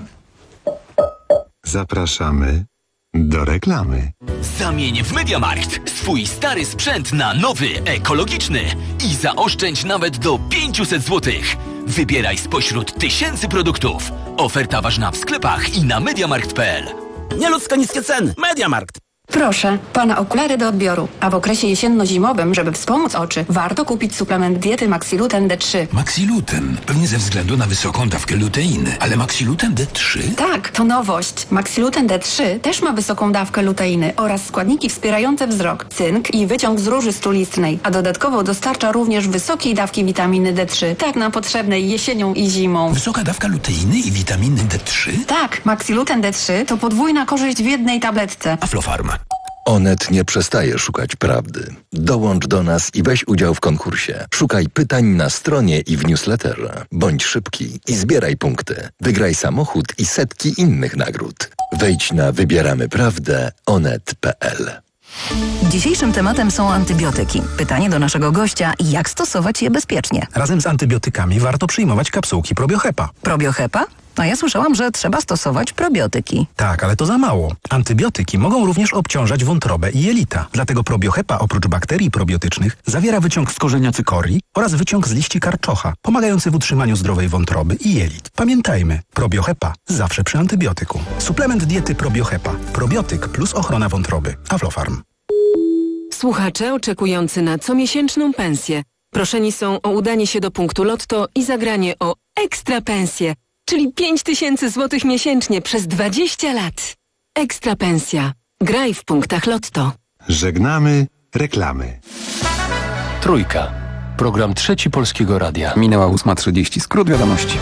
Zapraszamy do reklamy. Zamień w MediaMarkt swój stary sprzęt na nowy, ekologiczny i zaoszczędź nawet do pięćset złotych. Wybieraj spośród tysięcy produktów. Oferta ważna w sklepach i na mediamarkt kropka p l. Nieludzko niskie ceny. MediaMarkt. Proszę, pana okulary do odbioru. A w okresie jesienno-zimowym, żeby wspomóc oczy, warto kupić suplement diety Maxiluten D trzy. Maxiluten? Pewnie ze względu na wysoką dawkę luteiny. Ale Maxiluten D trzy? Tak, to nowość. Maxiluten D trzy też ma wysoką dawkę luteiny oraz składniki wspierające wzrok, cynk i wyciąg z róży strulistnej. A dodatkowo dostarcza również wysokiej dawki witaminy D trzy, tak nam potrzebnej jesienią i zimą. Wysoka dawka luteiny i witaminy D trzy? Tak, Maxiluten D trzy to podwójna korzyść w jednej tabletce. Aflofarm. Onet nie przestaje szukać prawdy. Dołącz do nas i weź udział w konkursie. Szukaj pytań na stronie i w newsletterze. Bądź szybki i zbieraj punkty. Wygraj samochód i setki innych nagród. Wejdź na wybieramy prawdę onet kropka p l. Dzisiejszym tematem są antybiotyki. Pytanie do naszego gościa, jak stosować je bezpiecznie? Razem z antybiotykami warto przyjmować kapsułki probiohepa. Probiohepa? A ja słyszałam, że trzeba stosować probiotyki. Tak, ale to za mało. Antybiotyki mogą również obciążać wątrobę i jelita. Dlatego probiohepa oprócz bakterii probiotycznych zawiera wyciąg z korzenia cykorii oraz wyciąg z liści karczocha, pomagający w utrzymaniu zdrowej wątroby i jelit. Pamiętajmy, probiohepa zawsze przy antybiotyku. Suplement diety probiohepa. Probiotyk plus ochrona wątroby. Aflofarm. Słuchacze oczekujący na comiesięczną pensję proszeni są o udanie się do punktu Lotto i zagranie o ekstra pensję, czyli pięć tysięcy złotych miesięcznie przez dwadzieścia lat. Ekstra pensja. Graj w punktach Lotto. Żegnamy reklamy. Trójka. Program Trzeci Polskiego Radia. Minęła ósma trzydzieści. Skrót wiadomości.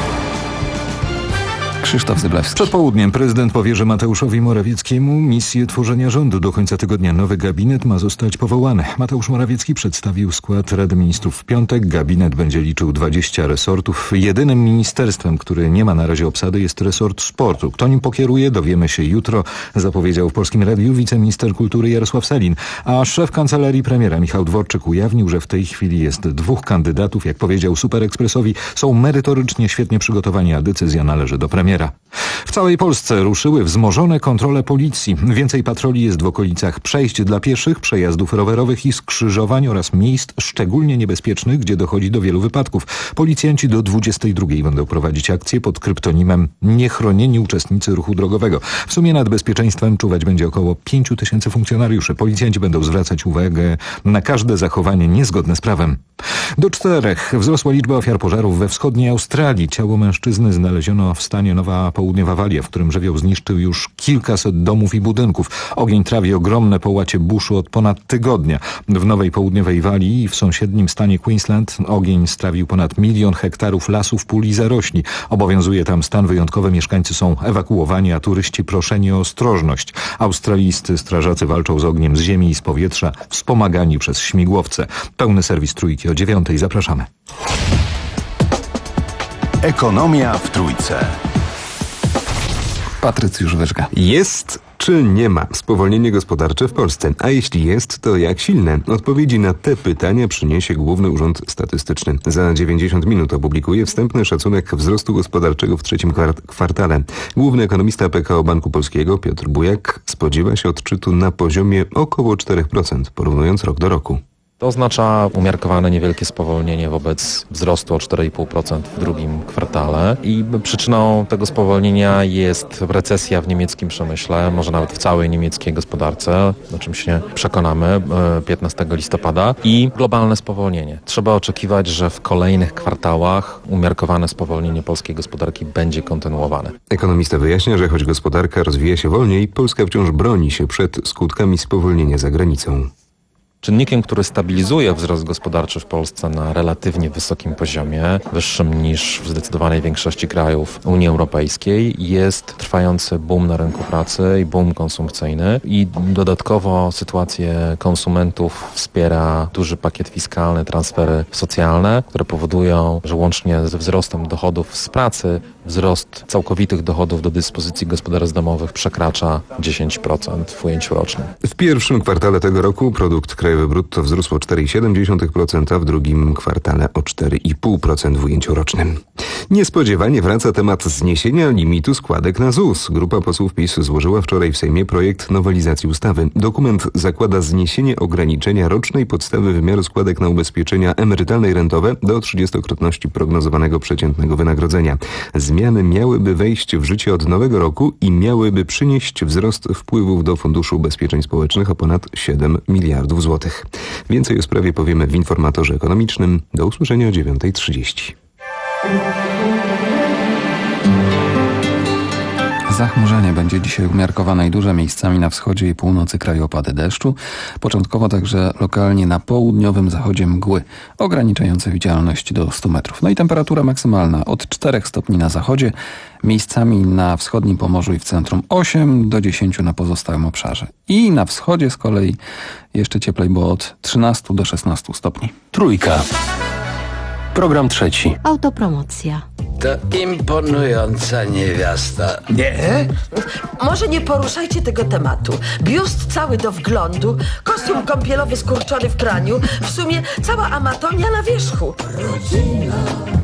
Krzysztof Zyblewski. Przed południem prezydent powierzy Mateuszowi Morawieckiemu misję tworzenia rządu. Do końca tygodnia nowy gabinet ma zostać powołany. Mateusz Morawiecki przedstawił skład Rady Ministrów w piątek. Gabinet będzie liczył dwadzieścia resortów. Jedynym ministerstwem, który nie ma na razie obsady, jest resort sportu. Kto nim pokieruje, dowiemy się jutro, zapowiedział w Polskim Radiu wiceminister kultury Jarosław Sellin. A szef kancelarii premiera Michał Dworczyk ujawnił, że w tej chwili jest dwóch kandydatów. Jak powiedział Super Expressowi, są merytorycznie świetnie przygotowani, a decyzja należy do premiera. W całej Polsce ruszyły wzmożone kontrole policji. Więcej patroli jest w okolicach przejść dla pieszych, przejazdów rowerowych i skrzyżowań oraz miejsc szczególnie niebezpiecznych, gdzie dochodzi do wielu wypadków. Policjanci do dwudziestej drugiej będą prowadzić akcję pod kryptonimem Niechronieni uczestnicy ruchu drogowego. W sumie nad bezpieczeństwem czuwać będzie około pięciu tysięcy funkcjonariuszy. Policjanci będą zwracać uwagę na każde zachowanie niezgodne z prawem. Do czterech wzrosła liczba ofiar pożarów we wschodniej Australii. Ciało mężczyzny znaleziono w stanie Nowa Południowa Walia, w którym żywioł zniszczył już kilkaset domów i budynków. Ogień trawi ogromne połacie buszu od ponad tygodnia. W Nowej Południowej Walii i w sąsiednim stanie Queensland ogień strawił ponad milion hektarów lasów, pól i zarośli. Obowiązuje tam stan wyjątkowy. Mieszkańcy są ewakuowani, a turyści proszeni o ostrożność. Australijscy strażacy walczą z ogniem z ziemi i z powietrza, wspomagani przez śmigłowce. Pełny serwis Trójki o dziewiątej. Zapraszamy. Ekonomia w Trójce. Patrycjusz Wyżga. Jest czy nie ma spowolnienie gospodarcze w Polsce? A jeśli jest, to jak silne? Odpowiedzi na te pytania przyniesie Główny Urząd Statystyczny. Za dziewięćdziesiąt minut opublikuje wstępny szacunek wzrostu gospodarczego w trzecim kwartale. Główny ekonomista P K O Banku Polskiego Piotr Bujak spodziewa się odczytu na poziomie około cztery procent, porównując rok do roku. To oznacza umiarkowane niewielkie spowolnienie wobec wzrostu o cztery i pół procent w drugim kwartale i przyczyną tego spowolnienia jest recesja w niemieckim przemyśle, może nawet w całej niemieckiej gospodarce, o czym się przekonamy piętnastego listopada, i globalne spowolnienie. Trzeba oczekiwać, że w kolejnych kwartałach umiarkowane spowolnienie polskiej gospodarki będzie kontynuowane. Ekonomista wyjaśnia, że choć gospodarka rozwija się wolniej, Polska wciąż broni się przed skutkami spowolnienia za granicą. Czynnikiem, który stabilizuje wzrost gospodarczy w Polsce na relatywnie wysokim poziomie, wyższym niż w zdecydowanej większości krajów Unii Europejskiej, jest trwający boom na rynku pracy i boom konsumpcyjny, i dodatkowo sytuację konsumentów wspiera duży pakiet fiskalny, transfery socjalne, które powodują, że łącznie ze wzrostem dochodów z pracy wzrost całkowitych dochodów do dyspozycji gospodarstw domowych przekracza dziesięć procent w ujęciu rocznym. W pierwszym kwartale tego roku produkt krajowy brutto wzrósł o cztery przecinek siedem procent, a w drugim kwartale o cztery przecinek pięć procent w ujęciu rocznym. Niespodziewanie wraca temat zniesienia limitu składek na Z U S. Grupa posłów PiS złożyła wczoraj w Sejmie projekt nowelizacji ustawy. Dokument zakłada zniesienie ograniczenia rocznej podstawy wymiaru składek na ubezpieczenia emerytalne i rentowe do trzydziestokrotności prognozowanego przeciętnego wynagrodzenia. zmiany miałyby wejść w życie od nowego roku i miałyby przynieść wzrost wpływów do Funduszu Ubezpieczeń Społecznych o ponad siedem miliardów złotych. Więcej o sprawie powiemy w Informatorze Ekonomicznym. Do usłyszenia o dziewiąta trzydzieści. Zachmurzenie będzie dzisiaj umiarkowane i duże, miejscami na wschodzie i północy kraju opady deszczu. Początkowo także lokalnie na południowym zachodzie mgły, ograniczające widzialność do stu metrów. No i temperatura maksymalna od czterech stopni na zachodzie, miejscami na wschodnim Pomorzu i w centrum osiem do dziesięciu na pozostałym obszarze. I na wschodzie z kolei jeszcze cieplej, bo od trzynastu do szesnastu stopni. Trójka. Program trzeci. Autopromocja. To imponująca niewiasta. Nie? Może nie poruszajcie tego tematu. Biust cały do wglądu, kostium kąpielowy skurczony w praniu, w sumie cała amatonia na wierzchu. Rodzina,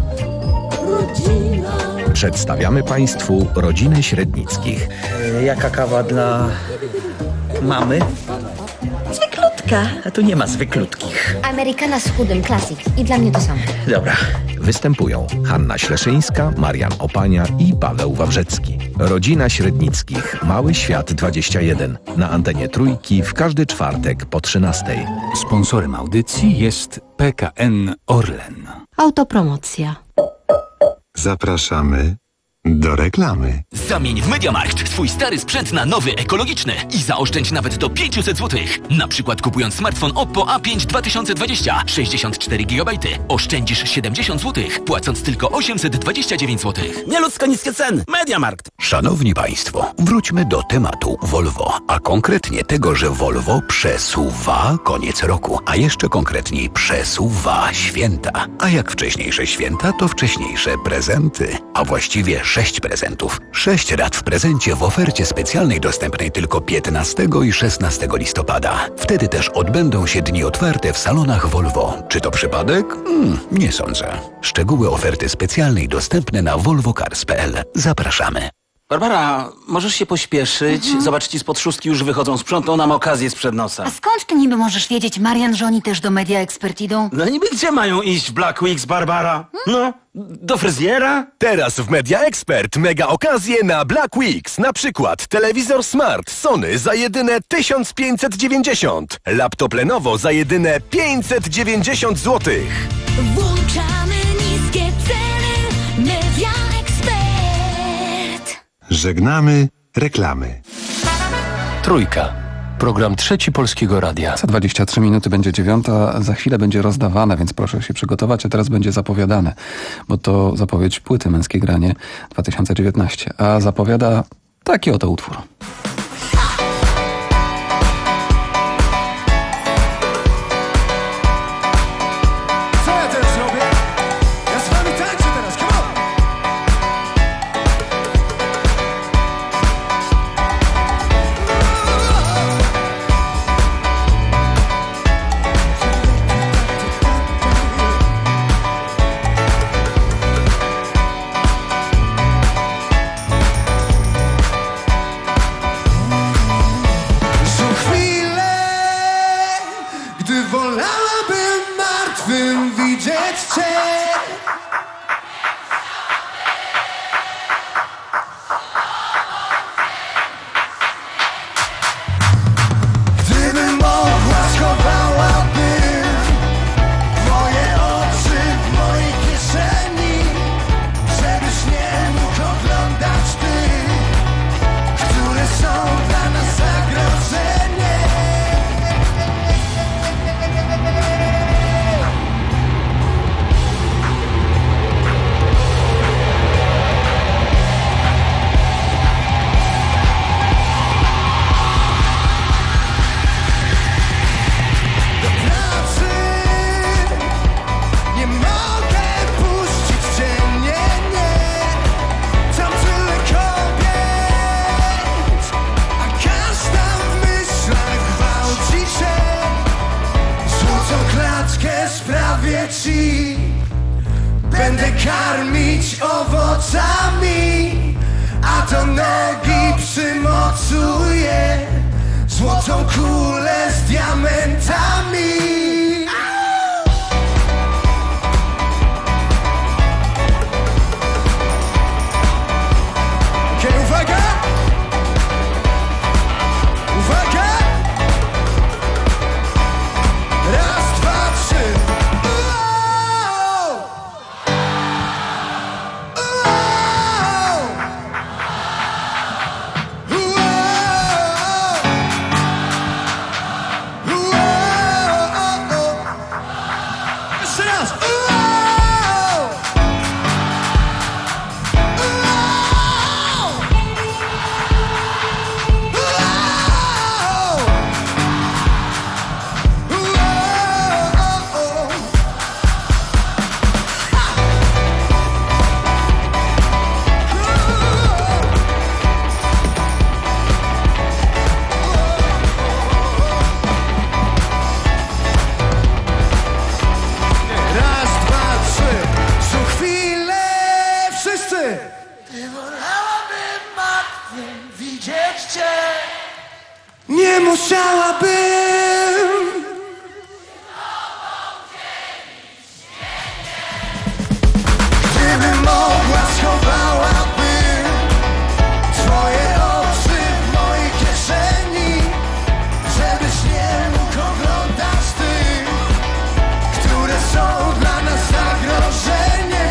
rodzina. Przedstawiamy Państwu rodzinę Średnickich. E, jaka kawa dla mamy? Zwyklutka, a tu nie ma zwyklutkich. Amerykana z chudym, klasyk. I dla mnie to samo. Dobra. Występują Hanna Śleszyńska, Marian Opania i Paweł Wawrzecki. Rodzina Średnickich. Mały Świat dwadzieścia jeden. Na antenie Trójki w każdy czwartek po trzynastej. Sponsorem audycji jest P K N Orlen. Autopromocja. Zapraszamy do reklamy. Zamień w MediaMarkt swój stary sprzęt na nowy, ekologiczny i zaoszczędź nawet do pięćset złotych. Na przykład kupując smartfon Oppo A pięć dwa tysiące dwadzieścia, sześćdziesiąt cztery gigabajty. Oszczędzisz siedemdziesiąt złotych, płacąc tylko osiemset dwadzieścia dziewięć złotych. Nieludzko niskie ceny. MediaMarkt. Szanowni Państwo, wróćmy do tematu Volvo, a konkretnie tego, że Volvo przesuwa koniec roku, a jeszcze konkretniej przesuwa święta. A jak wcześniejsze święta, to wcześniejsze prezenty, a właściwie sześć prezentów. Sześć rat w prezencie w ofercie specjalnej dostępnej tylko piętnastego i szesnastego listopada. Wtedy też odbędą się dni otwarte w salonach Volvo. Czy to przypadek? Hmm, nie sądzę. Szczegóły oferty specjalnej dostępne na volvo cars kropka p l. Zapraszamy. Barbara, możesz się pośpieszyć? Mhm. Zobacz, ci spod szóstki już wychodzą. Sprzątną nam okazję sprzed nosa. A skąd ty niby możesz wiedzieć, Marian, że oni też do Media Expert idą? No niby gdzie mają iść w Black Weeks, Barbara? No, do fryzjera? Teraz w Media Expert mega okazje na Black Weeks. Na przykład telewizor Smart Sony za jedyne tysiąc pięćset dziewięćdziesiąt. Laptop Lenovo za jedyne pięćset dziewięćdziesiąt złotych. Włączamy niskie ceny. Media Expert. Żegnamy reklamy. Trójka. Program trzeci Polskiego Radia. Za dwadzieścia trzy minuty będzie dziewiąta, za chwilę będzie rozdawane, więc proszę się przygotować, a teraz będzie zapowiadane, bo to zapowiedź płyty Męskie Granie dwa tysiące dziewiętnaście, a zapowiada taki oto utwór. Będę karmić owocami, a do nogi przymocuję złotą kulę z diamentami. Nie musiałabym. Gdybym mogła, schowałabym twoje oczy w mojej kieszeni, żebyś nie mógł oglądać tych, które są dla nas zagrożeniem.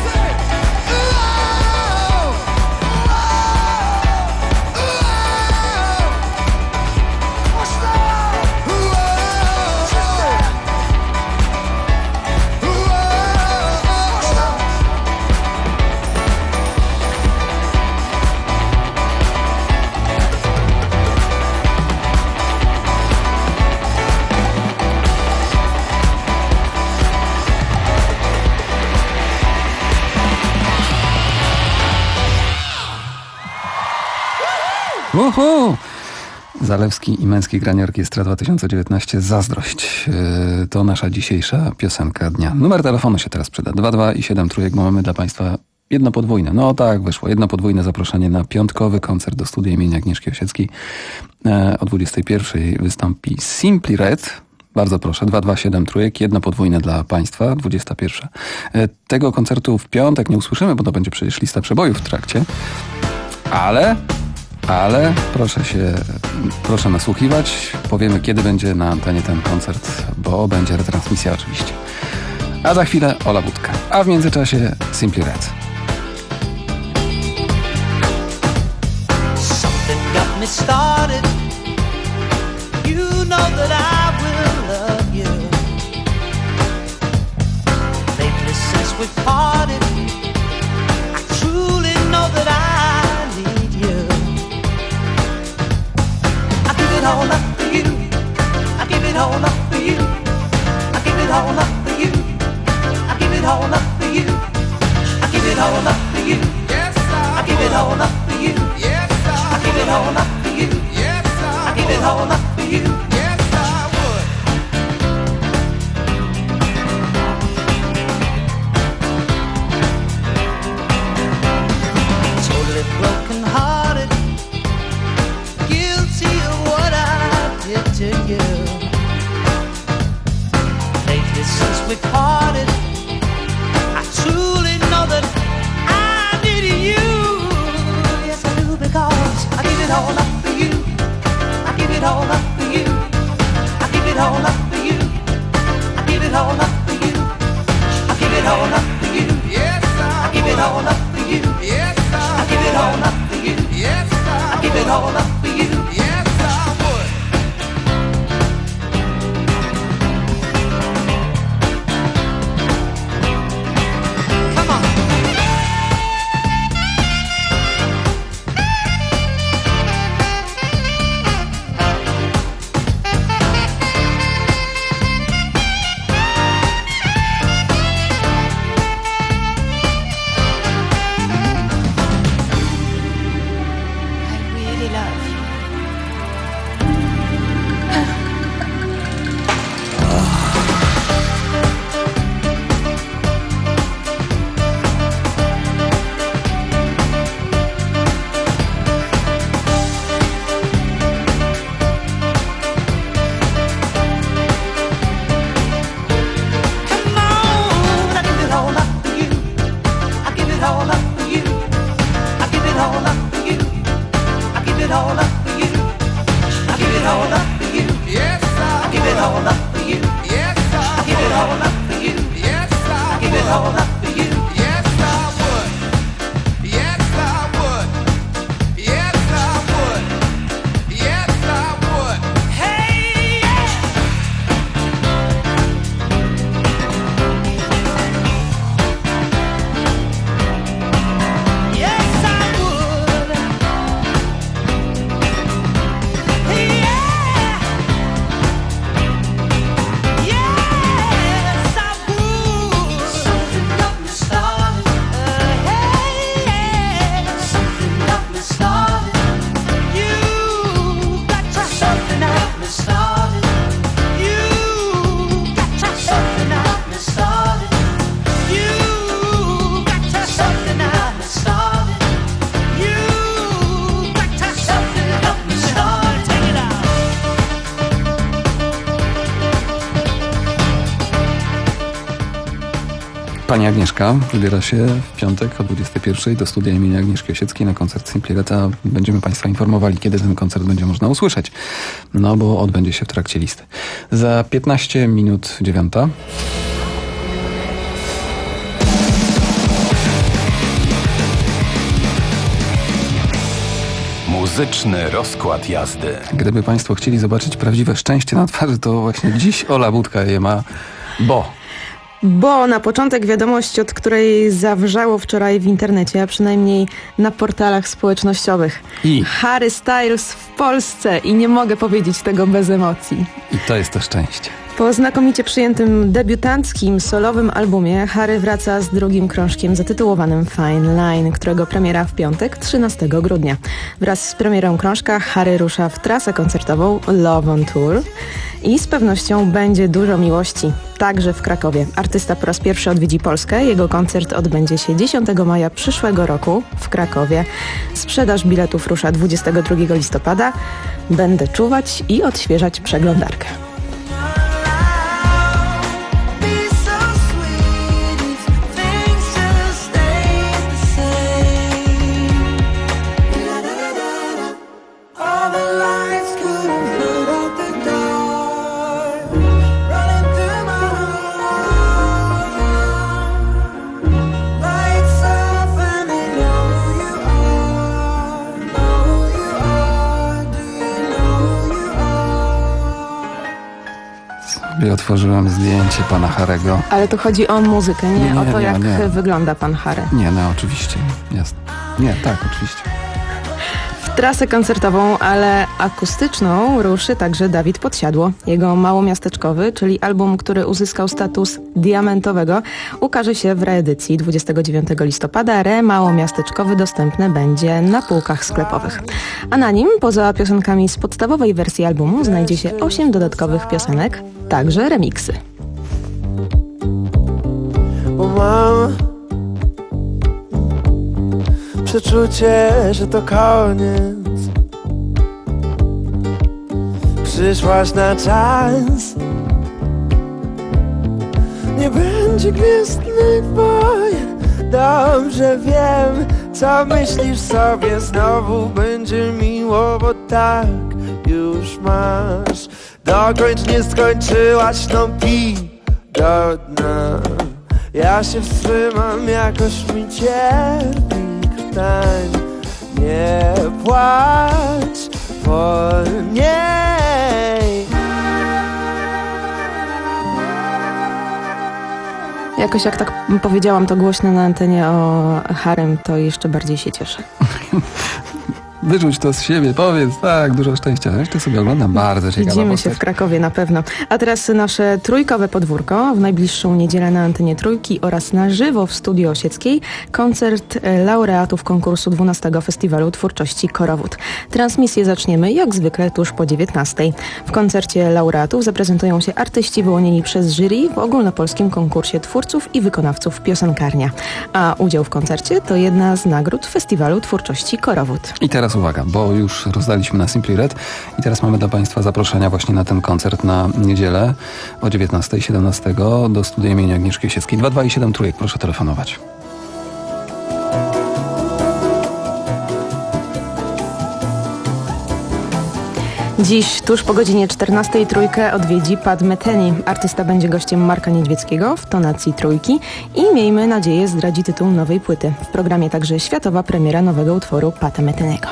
Uhu! Zalewski i Męski Granie Orkiestra dwa tysiące dziewiętnaście. Zazdrość. Yy, to nasza dzisiejsza piosenka dnia. Numer telefonu się teraz przyda. dwa dwa i siedem trójek, bo mamy dla Państwa jedno podwójne. No tak, wyszło. Jedno podwójne zaproszenie na piątkowy koncert do studia imienia Agnieszki Osieckiej. Yy, o dwudziestej pierwszej wystąpi Simply Red. Bardzo proszę, dwa dwa siedem trójek, jedno podwójne dla Państwa, dwudziesta pierwsza. Yy, tego koncertu w piątek nie usłyszymy, bo to będzie przecież lista przebojów w trakcie. Ale... Ale proszę się, proszę nasłuchiwać. Powiemy, kiedy będzie na antenie ten koncert, bo będzie retransmisja oczywiście. A za chwilę Ola Budka. A w międzyczasie Simply Red. Something got me started. You know that I will love you. Lately since we parted, I truly know that I need you. I give it all up for you. I give it all up for you. I give it all up for you. I give it all up for you. I give it all up for you. Yes, I give it all up for you. Yes, I give it all up for you. Yes, I give it all up for you. Yes, I would. Totally broken hearted. To you. Lately since we parted, I truly know that I need you. Yes, I do, because I give it all up for you. I give it all up for you. I give it all up for you. I give it all up for you. I give it all up for you. Yes, I give it all up for you. Yes, I give it all up for you. Yes, I give it all up for you. Yes, I would. Pani Agnieszka wybiera się w piątek o dwudziestej pierwszej do studia imienia Agnieszki Osieckiej na koncert Simply Red, a będziemy Państwa informowali, kiedy ten koncert będzie można usłyszeć. No bo odbędzie się w trakcie listy. Za piętnaście minut dziewiąta. Muzyczny rozkład jazdy. Gdyby Państwo chcieli zobaczyć prawdziwe szczęście na twarzy, to właśnie dziś Ola Budka je ma, bo... Bo na początek wiadomość, od której zawrzało wczoraj w internecie, a przynajmniej na portalach społecznościowych. I? Harry Styles w Polsce i nie mogę powiedzieć tego bez emocji. I to jest to szczęście. Po znakomicie przyjętym debiutanckim, solowym albumie Harry wraca z drugim krążkiem zatytułowanym Fine Line, którego premiera w piątek, trzynastego grudnia. Wraz z premierą krążka Harry rusza w trasę koncertową Love on Tour i z pewnością będzie dużo miłości. Także w Krakowie. Artysta po raz pierwszy odwiedzi Polskę. Jego koncert odbędzie się dziesiątego maja przyszłego roku w Krakowie. Sprzedaż biletów rusza dwudziestego drugiego listopada. Będę czuwać i odświeżać przeglądarkę. I otworzyłem zdjęcie pana Harego. Ale tu chodzi o muzykę, nie, nie, nie o to, nie, jak nie. wygląda pan Harry. Nie, no oczywiście, jasne. Nie, tak, oczywiście. W trasę koncertową, ale akustyczną ruszy także Dawid Podsiadło. Jego małomiasteczkowy, czyli album, który uzyskał status diamentowego, ukaże się w reedycji dwudziestego dziewiątego listopada. Re małomiasteczkowy dostępny będzie na półkach sklepowych. A na nim, poza piosenkami z podstawowej wersji albumu, znajdzie się osiem dodatkowych piosenek, także remiksy. O mam przeczucie, że to koniec. Przyszłaś na czas. Nie będzie gwiezdnych wojen. Dobrze wiem, co myślisz sobie. Znowu będzie miło, bo tak już masz. Dokończ, nie skończyłaś, no pij do dna. Ja się wstrzymam, jakoś mi cierpi krtań. Nie płacz wolniej. Jakoś jak tak powiedziałam to głośno na antenie o Harrym, to jeszcze bardziej się cieszę. Wyrzuć to z siebie, powiedz, tak, dużo szczęścia. Jeszcze sobie oglądam, bardzo ciekawa Widzimy postać. się w Krakowie na pewno. A teraz nasze trójkowe podwórko. W najbliższą niedzielę na antenie Trójki oraz na żywo w Studiu Osieckiej koncert laureatów konkursu dwunastego Festiwalu Twórczości Korowód. Transmisję zaczniemy jak zwykle tuż po dziewiętnastej. W koncercie laureatów zaprezentują się artyści wyłonieni przez jury w ogólnopolskim konkursie twórców i wykonawców piosenkarnia. A udział w koncercie to jedna z nagród Festiwalu Twórczości Korowód. I teraz uwaga, bo już rozdaliśmy na Simply Red i teraz mamy dla Państwa zaproszenia właśnie na ten koncert na niedzielę o dziewiętnastej, siedemnastego do studia imienia Agnieszki Osieckiej. dwa dwa i siedem trójek, proszę telefonować. Dziś, tuż po godzinie czternastej, Trójkę odwiedzi Pat Metheny. Artysta będzie gościem Marka Niedźwieckiego w tonacji Trójki i miejmy nadzieję zdradzi tytuł nowej płyty. W programie także światowa premiera nowego utworu Pata Methenego.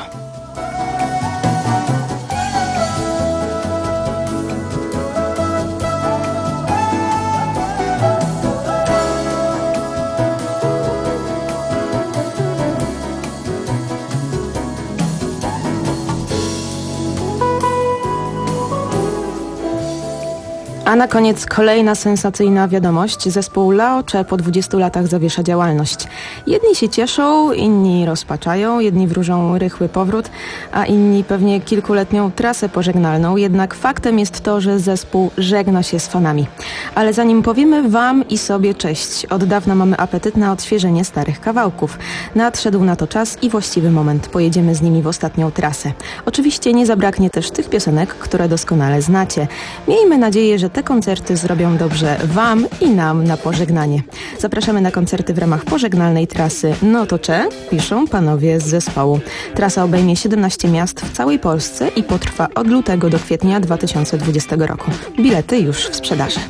A na koniec kolejna sensacyjna wiadomość. Zespół Laocze po dwudziestu latach zawiesza działalność. Jedni się cieszą, inni rozpaczają, jedni wróżą rychły powrót, a inni pewnie kilkuletnią trasę pożegnalną. Jednak faktem jest to, że zespół żegna się z fanami. Ale zanim powiemy wam i sobie cześć, od dawna mamy apetyt na odświeżenie starych kawałków. Nadszedł na to czas i właściwy moment. Pojedziemy z nimi w ostatnią trasę. Oczywiście nie zabraknie też tych piosenek, które doskonale znacie. Miejmy nadzieję, że te te koncerty zrobią dobrze Wam i nam na pożegnanie. Zapraszamy na koncerty w ramach pożegnalnej trasy No to Cze, piszą panowie z zespołu. Trasa obejmie siedemnaście miast w całej Polsce i potrwa od lutego do kwietnia dwa tysiące dwudziestego roku. Bilety już w sprzedaży.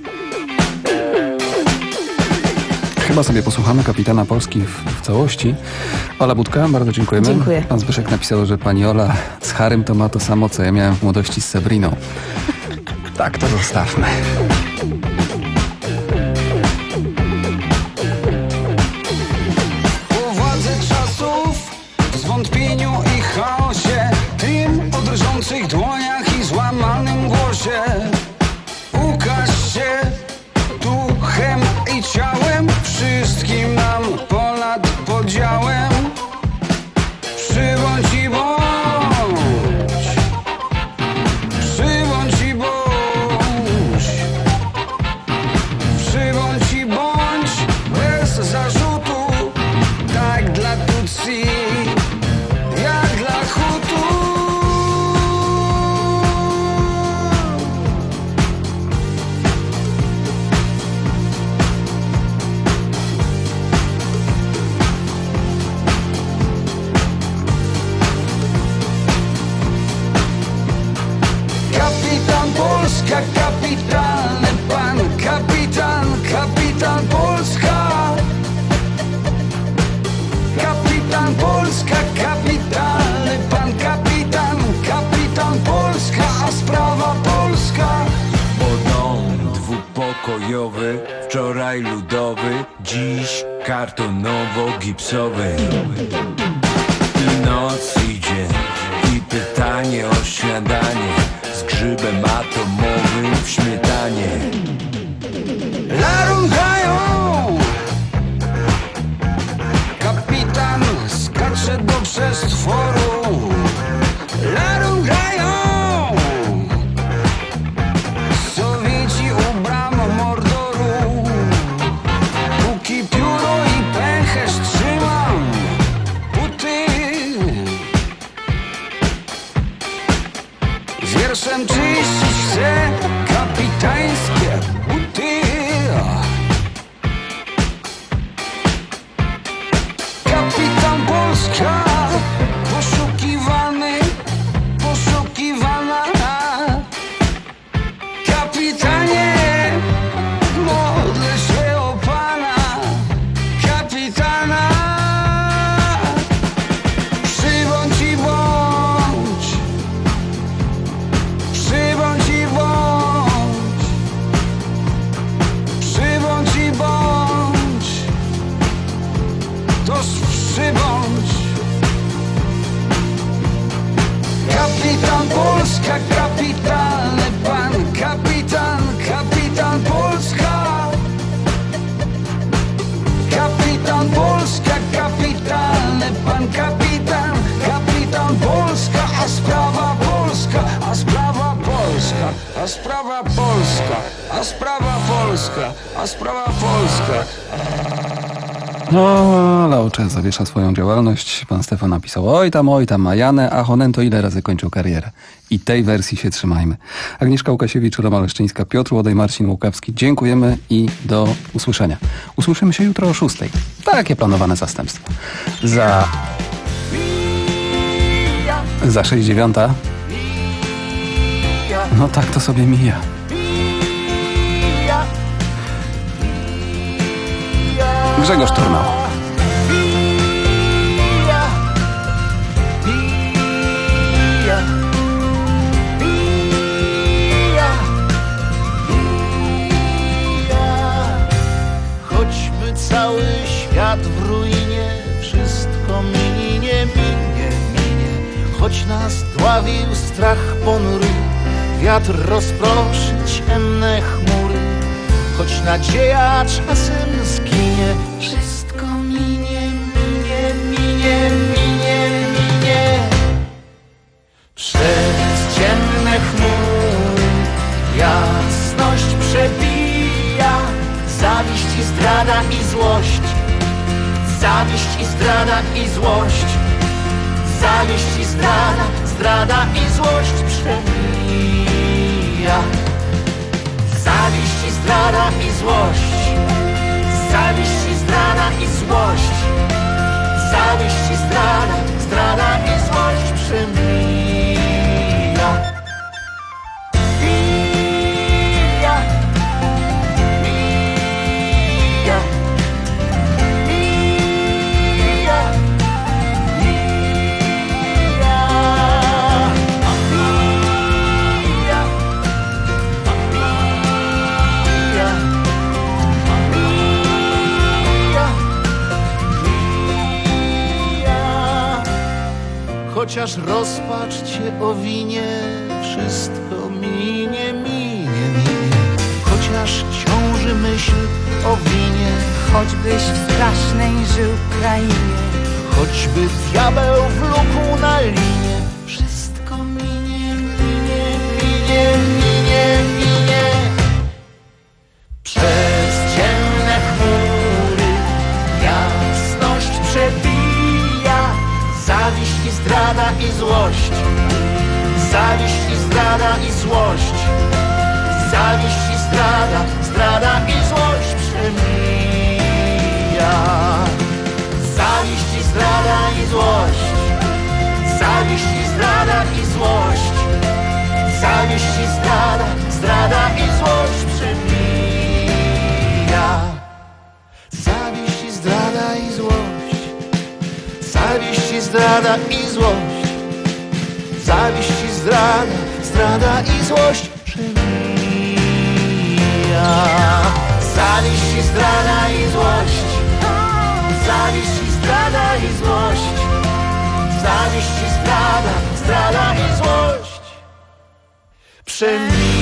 Chyba sobie posłuchamy Kapitana Polski w, w całości. Ola Budka, bardzo dziękujemy. Dziękuję. Pan Zbyszek napisał, że pani Ola z Harrym to ma to samo, co ja miałem w młodości z Sabriną. Tak, to zostawmy. Po władzy czasów, zwątpieniu i chaosie, tym o drżących dłoniach i złamanym głosie, ukaż się duchem i ciałem, wszystkim nam ponad podziałem. Przybądź i bądź, przybądź i bądź, przybądź i bądź, bez zarzutu, tak dla Tutsi, jak dla Hutu. Kapitan Polska, kapitalny pan, kapitan, kapitan Polska. Kapitan Polska, kapitalny pan, kapitan, kapitan Polska, a sprawa polska. Bo dom dwupokojowy, wczoraj ludowy, dziś kartonowo-gipsowy. I noc i dzień, i pytanie o śniadanie, z grzybem atomowym w śmietanie. Larungają! Kapitan skacze do przestworu. Larungają! Sowieci u bram Mordoru. Póki pióro i pęcherz trzymam, buty wierszem czyścić chcę kapitańskie buty. Kapitan Polska, poszukiwany, poszukiwana. Kapitanie, modlę się o pana, kapitana. Przybądź i bądź, przybądź i bądź, przybądź i bądź, toż przybądź. Kapitan Polska, kapitalny pan, kapitan, kapitan Polska. Kapitan Polska, kapitalny pan, kapitan, kapitan Polska, a sprawa polska, a sprawa polska, a sprawa polska, a sprawa polska, a sprawa polska. No, Laucze zawiesza swoją działalność. Pan Stefan napisał: oj tam, oj tam, a Janę, a Honen to ile razy kończył karierę. I tej wersji się trzymajmy. Agnieszka Łukasiewicz, Roma Leszczyńska, Piotr Łodej, Marcin Łukawski. Dziękujemy i do usłyszenia. Usłyszymy się jutro o szóstej. Takie planowane zastępstwo. Za... Za sześć dziewiąta. No tak to sobie mija. Grzegorz Turnał. Choćby cały świat w ruinie, wszystko minie, minie, minie. Choć nas dławił strach ponury, wiatr rozproszy ciemne chmury. Choć nadzieja czasem zginie, wszystko minie, minie, minie, minie, minie. Przez ciemne chmury jasność przebija, zawiść i zdrada i złość, zawiść i zdrada i złość, zawiść i zdrada, zdrada i złość przebija. Zawiść i zdrada i złość. Zawiść i zdrada i złość. Zawiść i zdrada, zdrada i złość przemija. Mija, mija, mija, mija, mija, chociaż rozpacz cię owinie, wszystko minie, minie, minie. Chociaż ciąży myśl o winie, choćbyś w strasznej żył krainie, choćby diabeł wlókł na linie, wszystko minie, minie, minie, minie, minie. Przez ciemne chmury jasność przebija. Zawiść i zdrada i złość. Zawiść i zdrada i złość. Zawiść i zdrada, zdrada i złość przemija. Zawiść i zdrada i złość. Zawiść i zdrada i złość. Zawiść i zdrada, zdrada i złość przemija. Zawiść i zdrada i złość. Zawiść i zdrada i złość. Zawiść i zdrada, zdrada i złość przemija. Zawiść i zdrada i złość. Zawiść i zdrada i złość. Zawiść i zdrada, zdrada i złość przemija.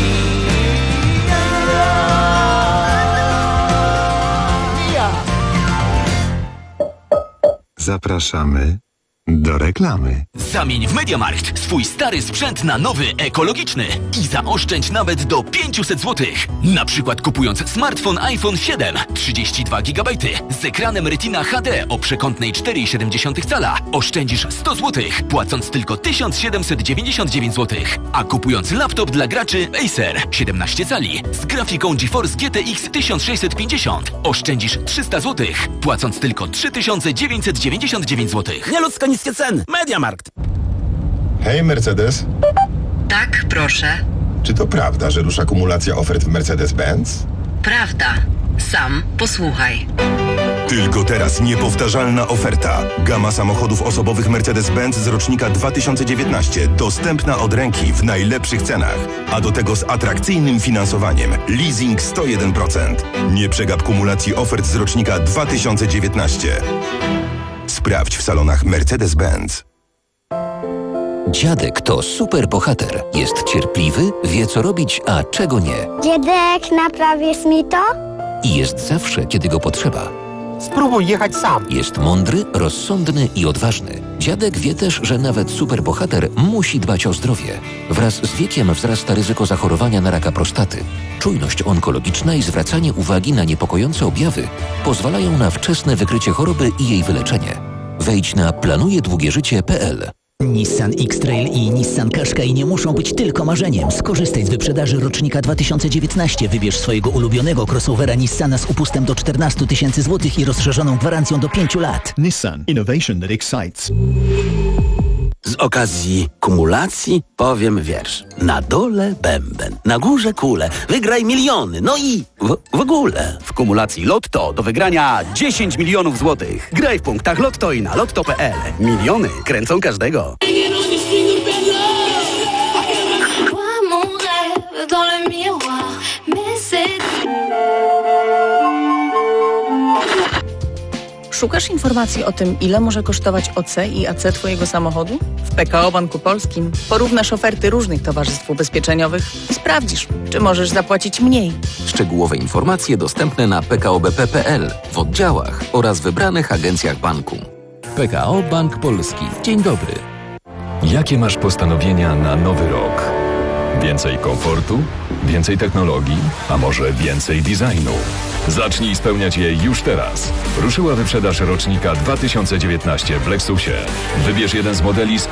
Zapraszamy do reklamy. Zamień w MediaMarkt swój stary sprzęt na nowy, ekologiczny i zaoszczędź nawet do pięćset złotych. Na przykład kupując smartfon iPhone siedem, trzydzieści dwa gigabajty z ekranem Retina H D o przekątnej cztery i siedem cala oszczędzisz sto złotych, płacąc tylko tysiąc siedemset dziewięćdziesiąt dziewięć złotych. A kupując laptop dla graczy Acer siedemnaście cali z grafiką GeForce G T X tysiąc sześćset pięćdziesiąt oszczędzisz trzysta złotych, płacąc tylko trzy tysiące dziewięćset dziewięćdziesiąt dziewięć złotych. Nieludzko niskie ceny. MediaMarkt. Hej, Mercedes. Tak, proszę. Czy to prawda, że rusza kumulacja ofert w Mercedes-Benz? Prawda. Sam posłuchaj. Tylko teraz niepowtarzalna oferta. Gama samochodów osobowych Mercedes-Benz z rocznika dwa tysiące dziewiętnaście. Dostępna od ręki w najlepszych cenach. A do tego z atrakcyjnym finansowaniem. Leasing sto jeden procent. Nie przegap kumulacji ofert z rocznika dwa tysiące dziewiętnaście. Sprawdź w salonach Mercedes-Benz. Dziadek to super bohater. Jest cierpliwy, wie co robić, a czego nie. Dziadek, naprawisz mi to? I jest zawsze, kiedy go potrzeba. Spróbuj jechać sam. Jest mądry, rozsądny i odważny. Dziadek wie też, że nawet superbohater musi dbać o zdrowie. Wraz z wiekiem wzrasta ryzyko zachorowania na raka prostaty. Czujność onkologiczna i zwracanie uwagi na niepokojące objawy pozwalają na wczesne wykrycie choroby i jej wyleczenie. Wejdź na planuje długie życie kropka p l. Nissan X-Trail i Nissan Qashqai nie muszą być tylko marzeniem. Skorzystaj z wyprzedaży rocznika dwa tysiące dziewiętnaście. Wybierz swojego ulubionego crossovera Nissana z upustem do czternaście tysięcy złotych i rozszerzoną gwarancją do pięciu lat. Nissan. Innovation that excites. Z okazji kumulacji powiem wiersz. Na dole bęben, na górze kule, wygraj miliony, no i w, w ogóle. W kumulacji Lotto do wygrania dziesięć milionów złotych. Graj w punktach Lotto i na lotto kropka p l. Miliony kręcą każdego. Szukasz informacji o tym, ile może kosztować O C i A C Twojego samochodu? W P K O Banku Polskim porównasz oferty różnych towarzystw ubezpieczeniowych i sprawdzisz, czy możesz zapłacić mniej. Szczegółowe informacje dostępne na p k o b p kropka p l, w oddziałach oraz wybranych agencjach banku. P K O Bank Polski. Dzień dobry. Jakie masz postanowienia na nowy rok? Więcej komfortu? Więcej technologii? A może więcej designu? Zacznij spełniać je już teraz. Ruszyła wyprzedaż rocznika dwa tysiące dziewiętnaście w Lexusie. Wybierz jeden z modeli z